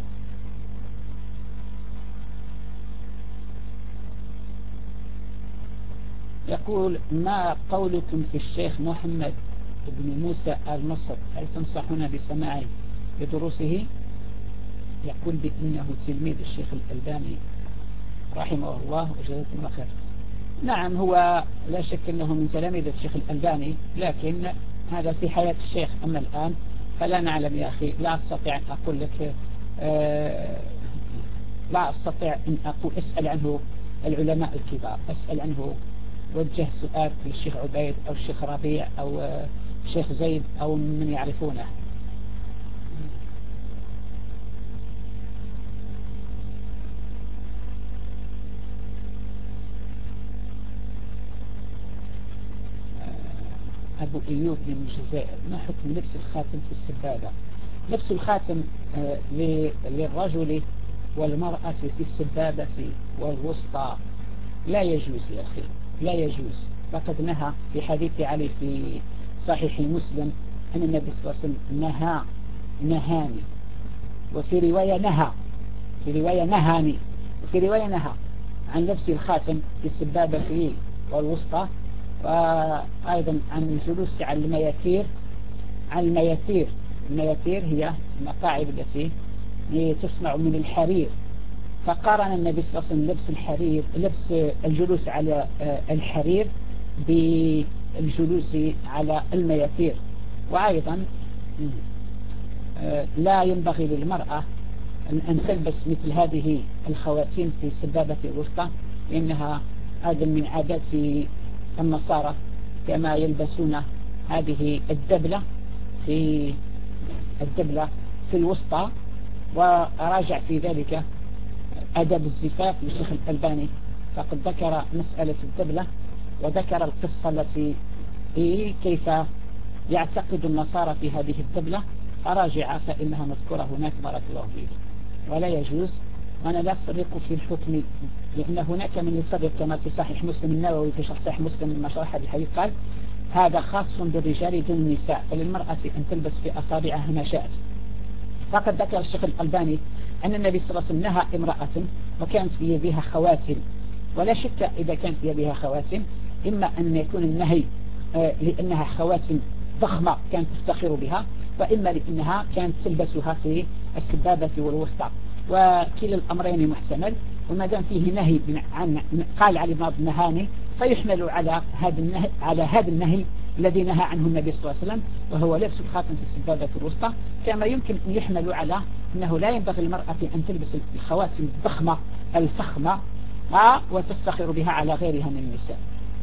يقول: ما قولكم في الشيخ محمد بن موسى المصر؟ هل تنصحنا بسماع دروسه؟ يقول بأنه تلميذ الشيخ الألباني رحمه الله وجزاكم الله خير. نعم، هو لا شك أنه من تلاميذ الشيخ الألباني، لكن هذا في حياة الشيخ. أما الآن فلا نعلم يا أخي، لا أستطيع أن أقول لك، لا أستطيع أن أسأل عنه العلماء الكبار، أسأل عنه وجه سؤال للشيخ عبيد أو الشيخ ربيع أو الشيخ زيد أو من يعرفونه. أبو أيوب من الجزائر: ما حكم لبس الخاتم في السبابة؟ لبس الخاتم للرجل والمرأة في السبابة والوسطى لا يجوز يا أخي، لا يجوز. فقد نهى في حديث علي في صحيح مسلم أن النبي صلى الله عليه وسلم نهاني، وفي رواية نهاني، وفي رواية نهى عن لبس الخاتم في السبابة والوسطى، وأيضا عن الجلوس على المياتير. المياتير هي المقاعد التي تصنع من الحرير، فقارن النبي صلى الله عليه وسلم لبس الجلوس على الحرير بالجلوس على المياتير. وأيضا لا ينبغي للمرأة أن تلبس مثل هذه الخواتيم في السبابة الوسطى، لأنها هذا من عادات النصارى، كما يلبسون هذه الدبلة في الوسطى. وراجع في ذلك أدب الزفاف للشيخ الألباني، فقد ذكر مسألة الدبلة وذكر القصة التي كيف يعتقد النصارى في هذه الدبلة، فراجع فإنها مذكورة هناك بارك الله فيك. ولا يجوز، وأنا لا أفرق في الحكم، لأن هناك من يفرق كما في صحيح مسلم النووي في شرح صحيح مسلم لما شرح هذا الحديث قال: هذا خاص بالرجال دون النساء، فللمرأة أن تلبس في أصابعها ما شاءت. فقد ذكر الشيخ الألباني أن النبي صلى الله عليه وسلم نهى امرأة وكانت في يدها خواتم، ولا شك إذا كانت في يدها خواتم إما أن يكون النهي لأنها خواتم ضخمة كانت تفتخر بها، وإما لأنها كانت تلبسها في السبابة والوسطى، وكلا الأمرين محتمل. وما دام فيه نهي قال علي بن أبي نهاني، فيحمل على هذا النهي الذي نهى عنه النبي صلى الله عليه وسلم، وهو لبس الخاتم في السبابة الوسطى. كما يمكن أن يحمل على أنه لا ينبغي للمرأة أن تلبس الخواتم الضخمة الفخمة وتفتخر بها على غيرها من النساء.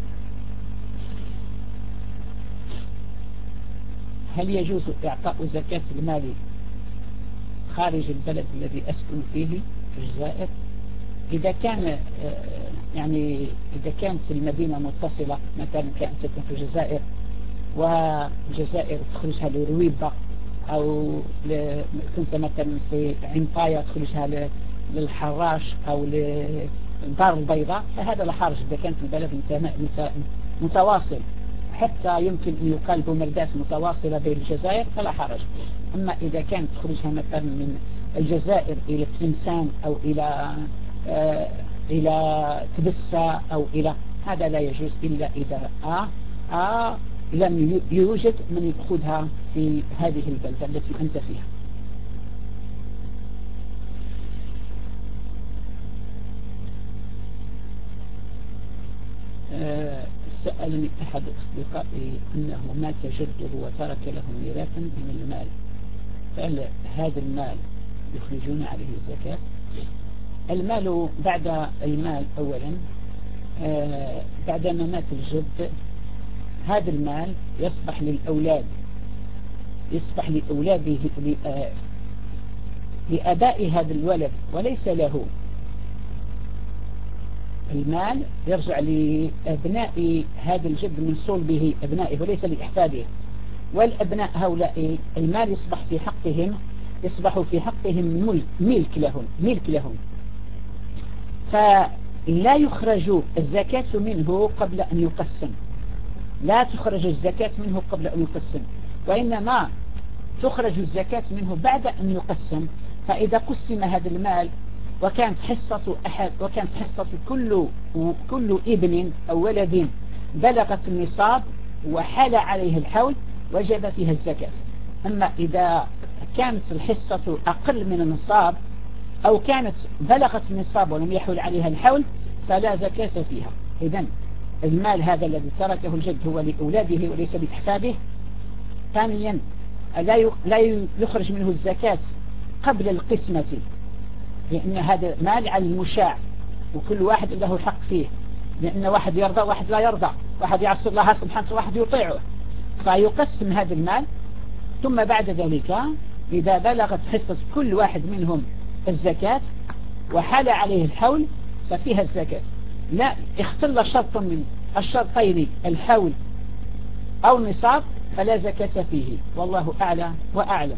هل يجوز إعطاء زكاة المال خارج البلد الذي أسكن فيه في الجزائر؟ إذا كان يعني إذا كانت المدينة متصلة، مثلا كأن تكون في الجزائر والجزائر تخرجها لرويبة، أو كنت مثلا في عنطاية تخرجها للحراش أو للدار البيضاء، فهذا لا حرج إذا كانت البلد متواصل، حتى يمكن أن يقال بمردات متواصلة بين الجزائر فلا حرج. أما إذا كانت تخرجها مثلا من الجزائر إلى تلمسان أو إلى تبسة أو إلى، هذا لا يجوز إلا إذا لم يوجد من يأخذها في هذه البلدة التي أنت فيها. سألني أحد أصدقائي أنه مات جده وترك له ميراثا من المال، فهل هذا المال يخرجون عليه الزكاة؟ المال بعد المال أولا بعدما مات الجد هذا المال يصبح للأولاد، يصبح لأولاده لأباء هذا الولد وليس له. المال يرجع لأبناء هذا الجد من صلبه أبنائه وليس لأحفاده، والأبناء هؤلاء المال يصبح في حقهم ملك لهم فلا يخرج الزكاة منه قبل أن يقسم، لا تخرج الزكاة منه قبل أن يقسم، وإنما تخرج الزكاة منه بعد أن يقسم. فإذا قسم هذا المال وكانت حصة كل ابن أو ولد بلغت النصاب وحال عليه الحول وجب فيها الزكاة. أما إذا كانت الحصة أقل من النصاب أو كانت بلغت النصاب ولم يحول عليها الحول فلا زكاة فيها. إذن المال هذا الذي تركه الجد هو لأولاده وليس لأحفاده. ثانيا لا يخرج منه الزكاة قبل القسمة، لأن هذا مال على المشاع وكل واحد له حق فيه، لأن واحد يرضى واحد لا يرضى، واحد يعصي الله سبحانه وتعالى واحد يطيعه، فيقسم هذا المال. ثم بعد ذلك إذا بلغت حصة كل واحد منهم الزكاة وحال عليه الحول ففيها الزكاة. لا اختل شرط من الشرطين الحول أو النصاب فلا زكاة فيه، والله أعلى وأعلم.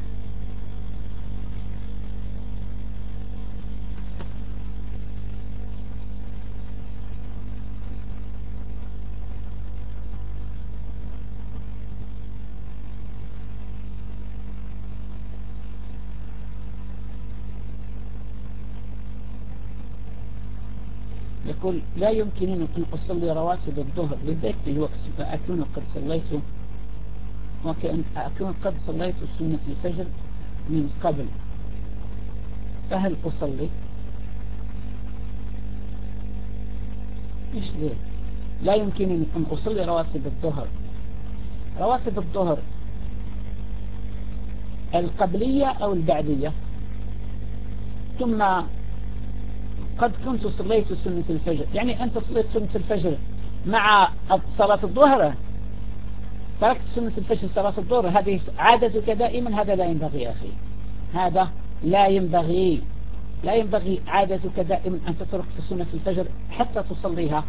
يقول لا يمكنني أن أصلي رواتب الظهر لذلك الوقت فأكون قد صليت سنة الفجر من قبل، فهل أصلي؟ إيش ليه؟ لا يمكنني أن أصلي رواتب الظهر. رواتب الظهر القبلية أو البعدية؟ ثم قد كنت صليت سنة الفجر، يعني أنت صليت سنة الفجر مع صلاة الظهر، تركت سنة الفجر صلاة الظهر، هذه عادتك دائما، هذا لا ينبغي يا أخي، هذا لا ينبغي عادتك دائما أن تترك في سنة الفجر حتى تصليها.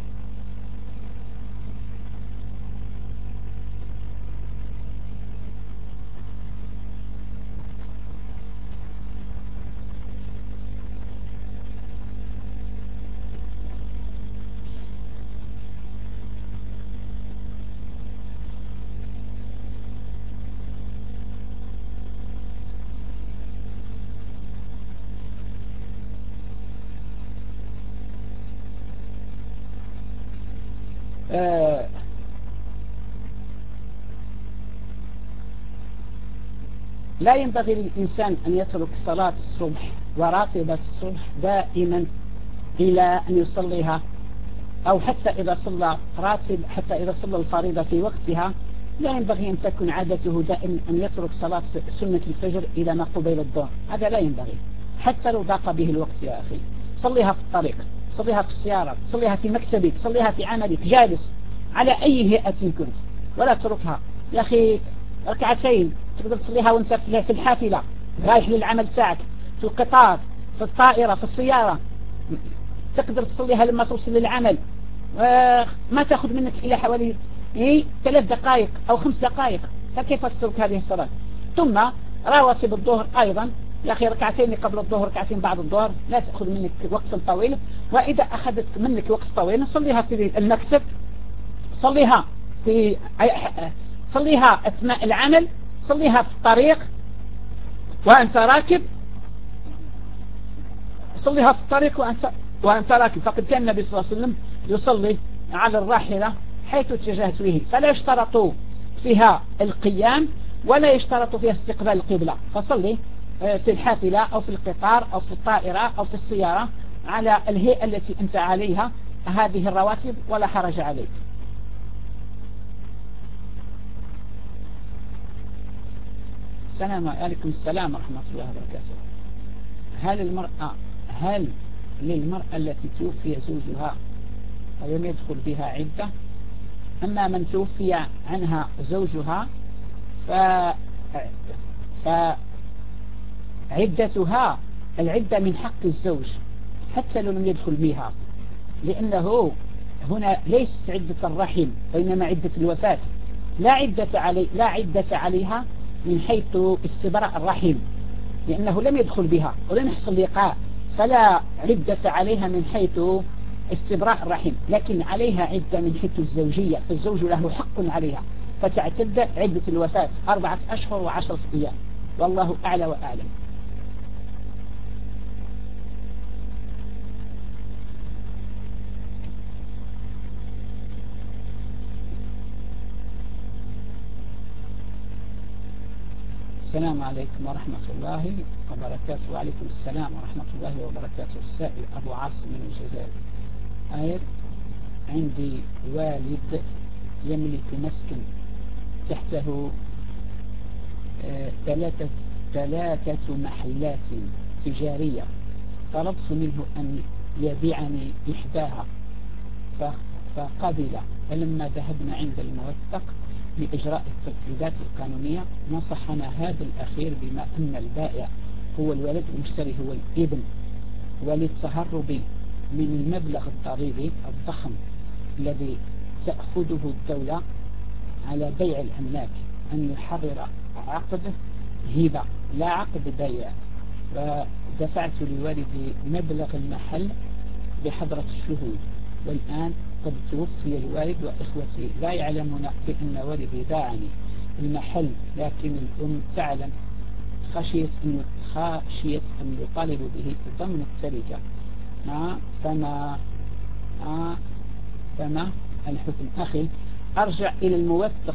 لا ينبغي للإنسان أن يترك صلاة الصبح وراتبة الصبح دائما إلى أن يصليها أو حتى إذا صلى راتب، حتى إذا صلى الفريضة في وقتها، لا ينبغي أن تكون عادته دائما أن يترك صلاة سنة الفجر إلى ما قبيل الظهر، هذا لا ينبغي حتى لو ضاق به الوقت يا أخي. صليها في الطريق، صليها في السيارة، صليها في مكتبك، صليها في عملك، جالس على أي هيئة كنت، ولا تتركها. يا أخي ركعتين تقدر تصليها وانت في الحافلة رايح للعمل تاعك، في القطار، في الطائرة، في السيارة، تقدر تصليها لما توصل للعمل، ما تأخذ منك إلى حوالي 3 دقائق أو 5 دقائق، فكيف تترك هذه الصلاة؟ ثم رواتب الظهر أيضا يا أخي، ركعتين قبل الظهر، ركعتين بعد الظهر، لا تأخذ منك وقت طويل. وإذا أخذت منك وقت طويل صليها في المكتب، صليها أثناء العمل، صليها في الطريق وأنت راكب، صليها في الطريق وأنت راكب. فقد كان النبي صلى الله عليه وسلم يصلي على الراحلة حيث اتجهت به، فلا يشترط فيها القيام ولا يشترط فيها استقبال القبلة. فصلي في الحافلة أو في القطار أو في الطائرة أو في السيارة على الهيئة التي أنت عليها هذه الرواتب ولا حرج عليك. عليكم السلام ورحمة الله وبركاته. هل للمرأة التي توفي زوجها ولم يدخل بها عدة؟ أما من توفي عنها زوجها فعدتها العدة من حق الزوج حتى لو لم يدخل بها، لأنه هنا ليست عدة الرحم وإنما عدة الوفاة. لا عدة عليها من حيث استبراء الرحم، لأنه لم يدخل بها ولم يحصل لقاء، فلا عدة عليها من حيث استبراء الرحم، لكن عليها عدة من حيث الزوجية، فالزوج له حق عليها، فتعتد عدة الوفاة 4 أشهر و10 أيام، والله أعلى وأعلم. السلام عليكم ورحمة الله وبركاته. وعليكم السلام ورحمة الله وبركاته. السائل أبو عاصم من الجزائر: عندي والد يملك مسكن تحته 3 محلات تجارية، طلبت منه أن يبيعني إحداها فقبل، فلما ذهبنا عند الموثق لإجراء الترتيبات القانونية نصحنا هذا الأخير بما أن البائع هو الولد والمشتري هو الابن، وللتهرب من المبلغ الضريبي الضخم الذي تأخذه الدولة على بيع الأملاك أن يحرر عقد هبة لا عقد بيع. ودفعت لوالدي مبلغ المحل بحضرة الشهود، والآن قد توفي الوالد وإخوتي لا يعلمون بأن والدي باعني المحل، لكن الأم تعلم، خشيت أن يطالب به ضمن التركة. فما الحكم؟ أخي أرجع إلى الموثق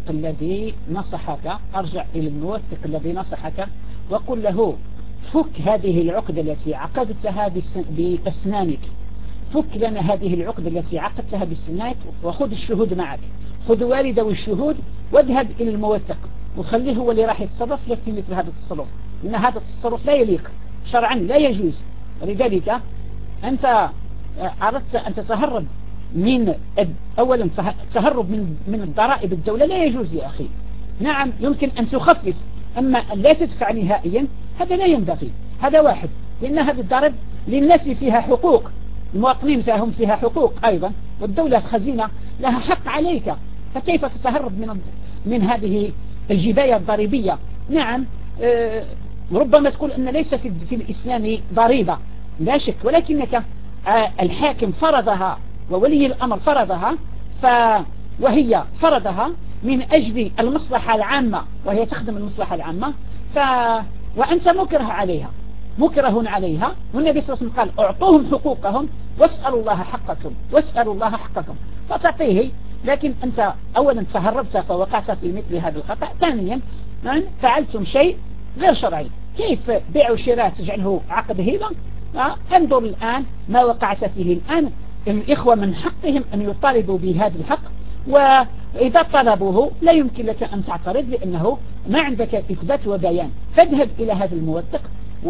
الذي نصحك وقل له: فك هذه العقدة التي عقدتها بأسنانك، فك لنا هذه العقدة التي عقدتها بأسنانك، وخذ الشهود معك، خذ والده والشهود واذهب إلى الموثق وخليه هو اللي راح يتصرف في مثل هذا التصرف، لأن هذا التصرف لا يليق شرعا، لا يجوز. ولذلك أنت أردت أن تتهرب أولا تهرب من الضرائب الدولة، لا يجوز يا أخي. نعم يمكن أن تخفف، أما لا تدفع نهائيا هذا لا ينبغي. هذا واحد، لأن هذه الضرائب للناس فيها حقوق، المواطنين هم فيها حقوق أيضا، والدولة الخزينة لها حق عليك، فكيف تتهرب من هذه الجباية الضريبية؟ نعم ربما تقول أن ليس في الإسلام ضريبة، لا شك، ولكنك الحاكم فرضها وولي الأمر فرضها، وهي فرضها من أجل المصلحة العامة، وهي تخدم المصلحة العامة، وأنت مكره عليها، والنبي صلى الله عليه وسلم قال: أعطوهم حقوقهم واسألوا الله حقكم، فتعطيه. لكن أنت أولا تهربت فوقعت في مثل هذا الخطأ، ثانيا فعلتم شيء غير شرعي. كيف بيع وشراء تجعله عقد هبة؟ انظر الآن ما وقعت فيه الآن، الإخوة من حقهم أن يطالبوا بهذا الحق، وإذا طلبوه لا يمكن لك أن تعترض لأنه ما عندك إثبات وبيان. فاذهب إلى هذا الموثق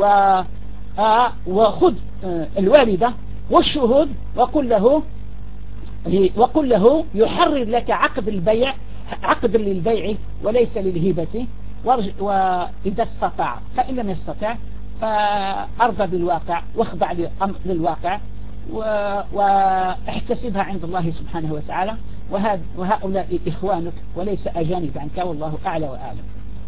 وخذ الوالدة والشهود وقل له يحرر لك عقد للبيع وليس للهبة، وإذا استطاع، فإن لم يستطع فأرضى بالواقع واخضع للواقع واحتسبها عند الله سبحانه وتعالى، وهؤلاء إخوانك وليس أجانب عنك، والله أعلى وأعلم.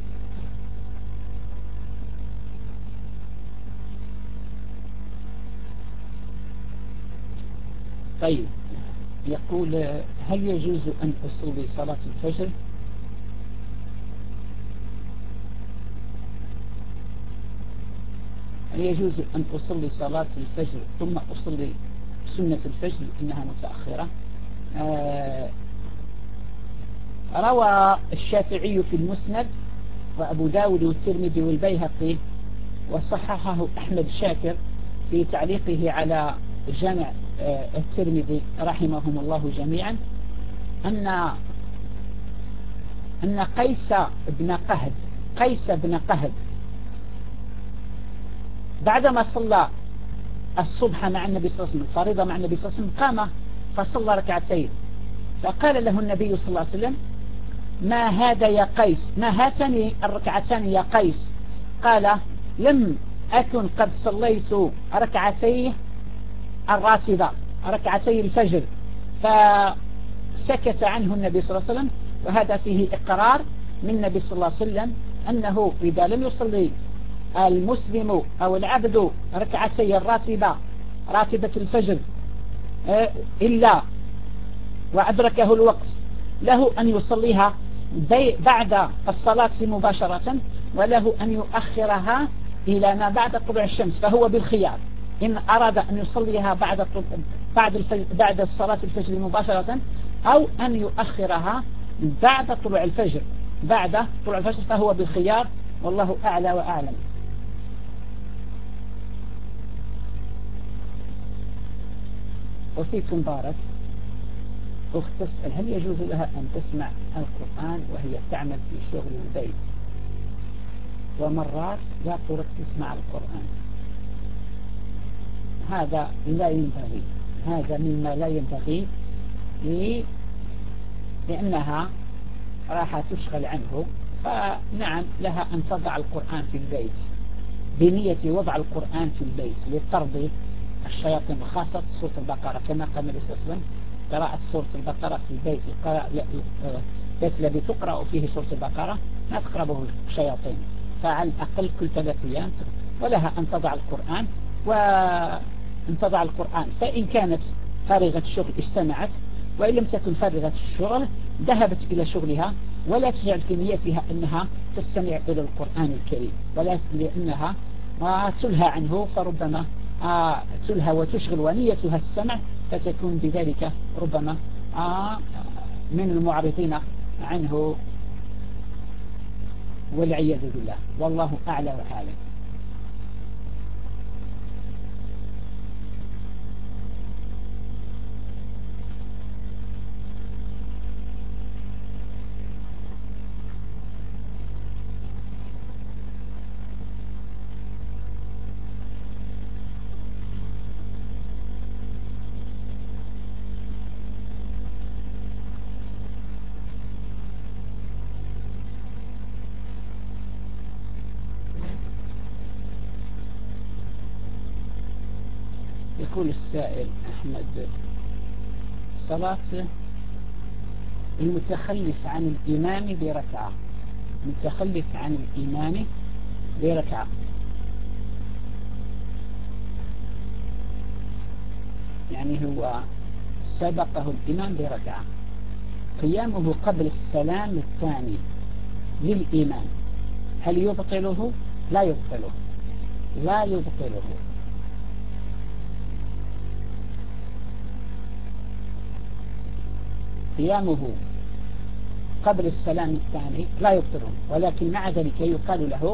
طيب، يقول هل يجوز أن أصلي صلاة الفجر؟ هل يجوز أن أصلي صلاة الفجر ثم أصلي سنة الفجر إنها متأخرة؟ روى الشافعي في المسند وأبو داود والترمذي والبيهقي وصححه أحمد شاكر في تعليقه على جامع الترمذي رحمهم الله جميعا أن قيس بن قهد بعدما صلى الصبح مع النبي صلى الله عليه وسلم، فريضة مع النبي صلى الله عليه وسلم، قام فصلى ركعتين، فقال له النبي صلى الله عليه وسلم: ما هذا يا قيس؟ ما هاتني الركعتان يا قيس؟ قال: لم أكن قد صليت ركعتي الراتبة، ركعتي الفجر. فسكت عنه النبي صلى الله عليه وسلم، وهذا فيه إقرار من النبي صلى الله عليه وسلم أنه إذا لم يصلي المسلم أو العبد ركعتي الراتبة، راتبة الفجر، إلا وأدركه الوقت، له أن يصليها بعد الصلاة مباشرة، وله أن يؤخرها إلى ما بعد طلوع الشمس، فهو بالخيار إن أراد أن يصليها بعد صلاة الفجر مباشرة، أو أن يؤخرها بعد طلوع الفجر، فهو بالخيار، والله أعلى وأعلم. وفيكم بارك. أخت تسأل: هل يجوز لها أن تسمع القرآن وهي تعمل في شغل البيت ومرات لا تركز مع القرآن؟ هذا لا ينبغي، هذا مما لا ينبغي، لأنها راح تشغل عنه. فنعم لها أن تضع القرآن في البيت بنية وضع القرآن في البيت للطرد الشياطين، وخاصة سورة البقرة، كما قال النبي صلى الله عليه وسلم: قراءة سورة البقرة في البيت، البيت الذي تقرأ فيه سورة البقرة ما تقربه الشياطين، فعلى الأقل كل 3 أيام. ولها أن تضع القرآن، وأن تضع القرآن، فإن كانت فارغة الشغل استمعت، وإن لم تكن فارغة الشغل ذهبت إلى شغلها، ولا تجعل في نيتها أنها تستمع إلى القرآن الكريم، ولا لأنها تلهى عنه، فربما تلهى وتشغل ونيتها السمع، فتكون بذلك ربما من المعرضين عنه والعياذ بالله، والله أعلى وأعلم. يقول السائل أحمد: صلاة المتخلف عن الإمام بركعة، متخلف عن الإمام بركعة، يعني هو سبقه الإمام بركعة، قيامه قبل السلام الثاني للإمام هل يبطله؟ لا يبطله، لا يبطله. قيامه قبل السلام الثاني لا يبطله، ولكن مع ذلك يقال له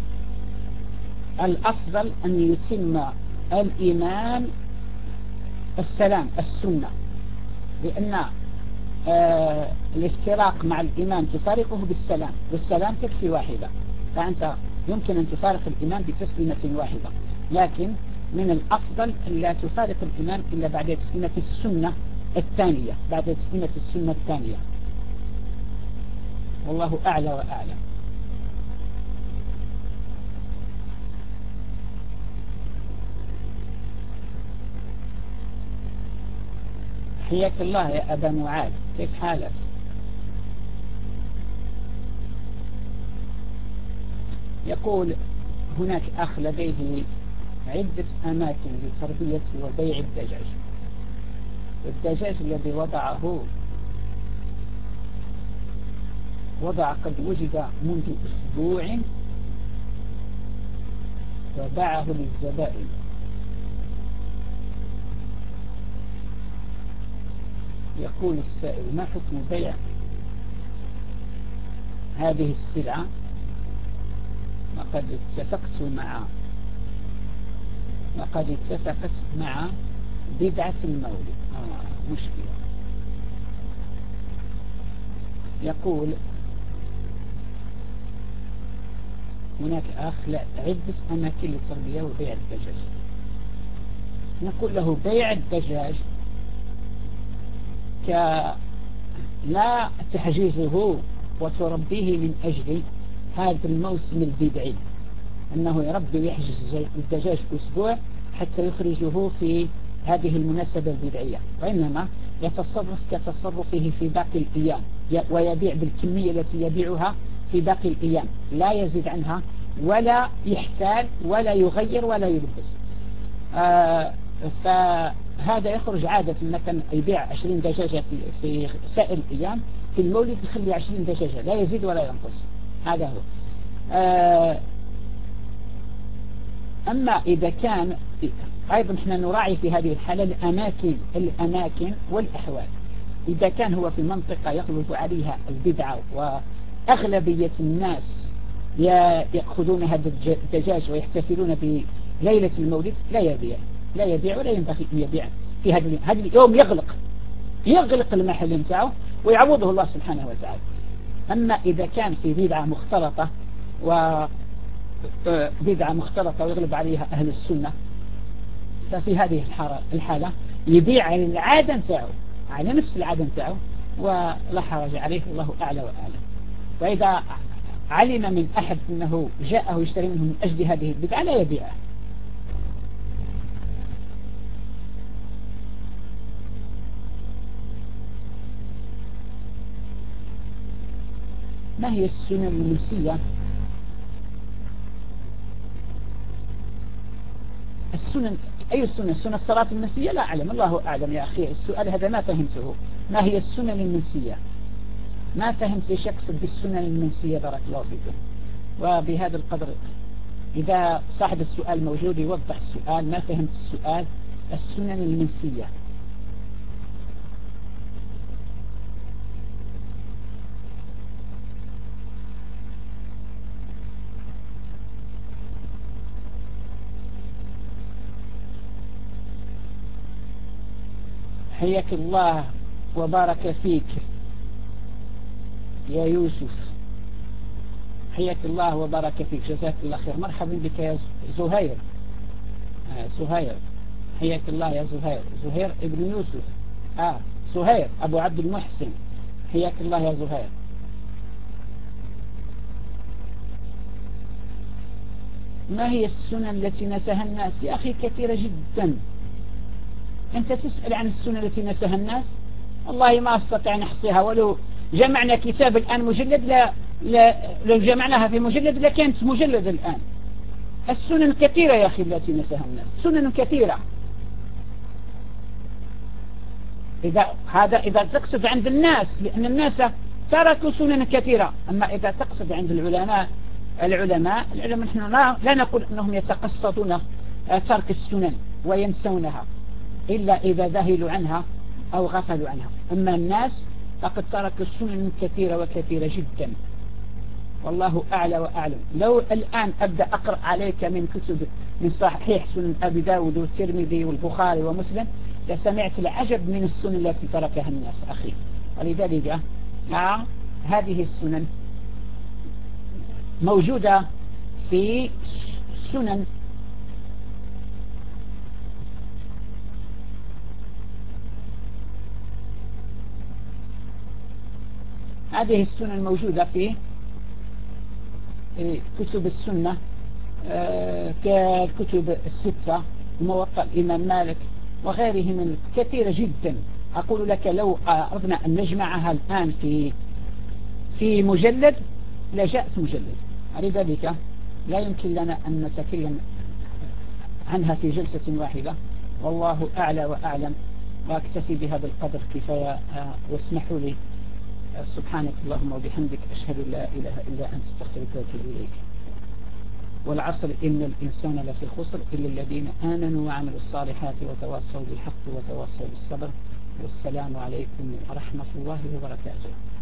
الأفضل أن يتم الإمام السلام السنة، لأن الافتراق مع الإمام تفارقه بالسلام، والسلام تكفي واحدة، فأنت يمكن أن تفارق الإمام بتسليمة واحدة، لكن من الأفضل أن لا تفارق الإمام إلا بعد تسليمة السنة الثانية، بعد تسليمة السنة الثانية. والله أعلى وأعلم. حياك الله يا أبا معاذ، كيف حالك؟ يقول هناك أخ لديه عدة أماكن لتربية وبيع الدجاج، والدجاج الذي وضع قد وجد منذ أسبوع وباعه للزبائن. يقول السائل: ما حكم بيع هذه السلعة وقد اتفقت مع بدعة المولد؟ مشكلة. يقول هناك أخ عدة أماكن للتربية وبيع الدجاج. نقول له بيع الدجاج لا تحجيزه وتربيه من أجل هذا الموسم البدعي، أنه يربي ويحجز الدجاج أسبوع حتى يخرجه في هذه المناسبة البدعية، وإنما يتصرف كتصرفه في باقي الأيام ويبيع بالكمية التي يبيعها في باقي الأيام، لا يزيد عنها ولا يحتال ولا يغير ولا يلبس. فهذا يخرج عادة مثلا يبيع 20 دجاجة في سائر الأيام، في المولد يخلي 20 دجاجة لا يزيد ولا ينقص. هذا هو. أما إذا كان أيضا احنا نراعي في هذه الحالة الأماكن والأحوال. إذا كان هو في منطقة يغلب عليها البدعة وأغلبية الناس يأخذون هذا الدجاج ويحتفلون بليلة المولد، لا يبيع ولا ينبغي أن يبيع في هذا اليوم. يغلق المحل نتاعه ويعوضه الله سبحانه وتعالى. أما إذا كان في بدعة مختلطة ويغلب عليها أهل السنة، ففي هذه الحالة يبيع على العادة نتاعه، على نفس العادة نتاعه، ولا حرج عليه، الله أعلى وأعلم. وإذا علم من أحد أنه جاءه يشتري منه من أجل هذه البدعة لا يبيعه. ما هي السنن المنسية؟ السنن أي السنن؟ السنة الصلاة المنسية؟ لا أعلم، الله أعلم يا أخي. السؤال هذا ما فهمته. ما هي السنن المنسية؟ ما فهمت ايش يقصد بالسنن المنسية، بارك الله فيكم. وبهذا القدر إذا صاحب السؤال موجود يوضح السؤال، ما فهمت السؤال. السنن المنسية حياك الله وبارك فيك يا يوسف، حياك الله وبارك فيك، جزاك الله خير. مرحبا بك يا زهير. زهير حياك الله يا زهير ابن يوسف. زهير أبو عبد المحسن، حياك الله يا زهير. ما هي السنن التي نساها الناس؟ يا أخي كثيرة جدا. أنت تسأل عن السنن التي نساها الناس، والله ما أستطيع أن أحصيها. ولو جمعنا كتاب الآن مجلد لو جمعناها في مجلد لكانت مجلد الآن. السنن كثيرة يا أخي التي نساها الناس، سنن كثيرة. إذا تقصد عند الناس، لأن الناس تركوا سنن كثيرة. أما إذا تقصد عند العلماء نحن لا نقول أنهم يتقصدون ترك السنن وينسونها إلا إذا ذهلوا عنها أو غفلوا عنها. أما الناس فقد تركوا السنن كثيرة وكثيرة جدا، والله أعلى وأعلم. لو الآن أبدأ أقرأ عليك من كتب من صحيح سنن أبي داود والترمذي والبخاري ومسلم لسمعت العجب من السنن التي تركها الناس أخي. ولذلك هذه السنن موجودة في سنن هذه السنن موجودة في كتب السنة كالكتب الستة، موطأ الإمام مالك وغيره من كثيرة جدا. أقول لك لو أردنا أن نجمعها الآن في مجلد لجاءت مجلد. لذلك لا يمكن لنا أن نتكلم عنها في جلسة واحدة، والله أعلى وأعلم، وأكتفي بهذا القدر كفاية. واسمحوا لي، سبحانك اللهم وبحمدك، أشهد لا إله إلا أنت، استغفرك وأتوب إليك. والعصر إن الإنسان لفي خسر إلا الذين آمنوا وعملوا الصالحات وتواصوا بالحق وتواصوا بالصبر. والسلام عليكم ورحمة الله وبركاته.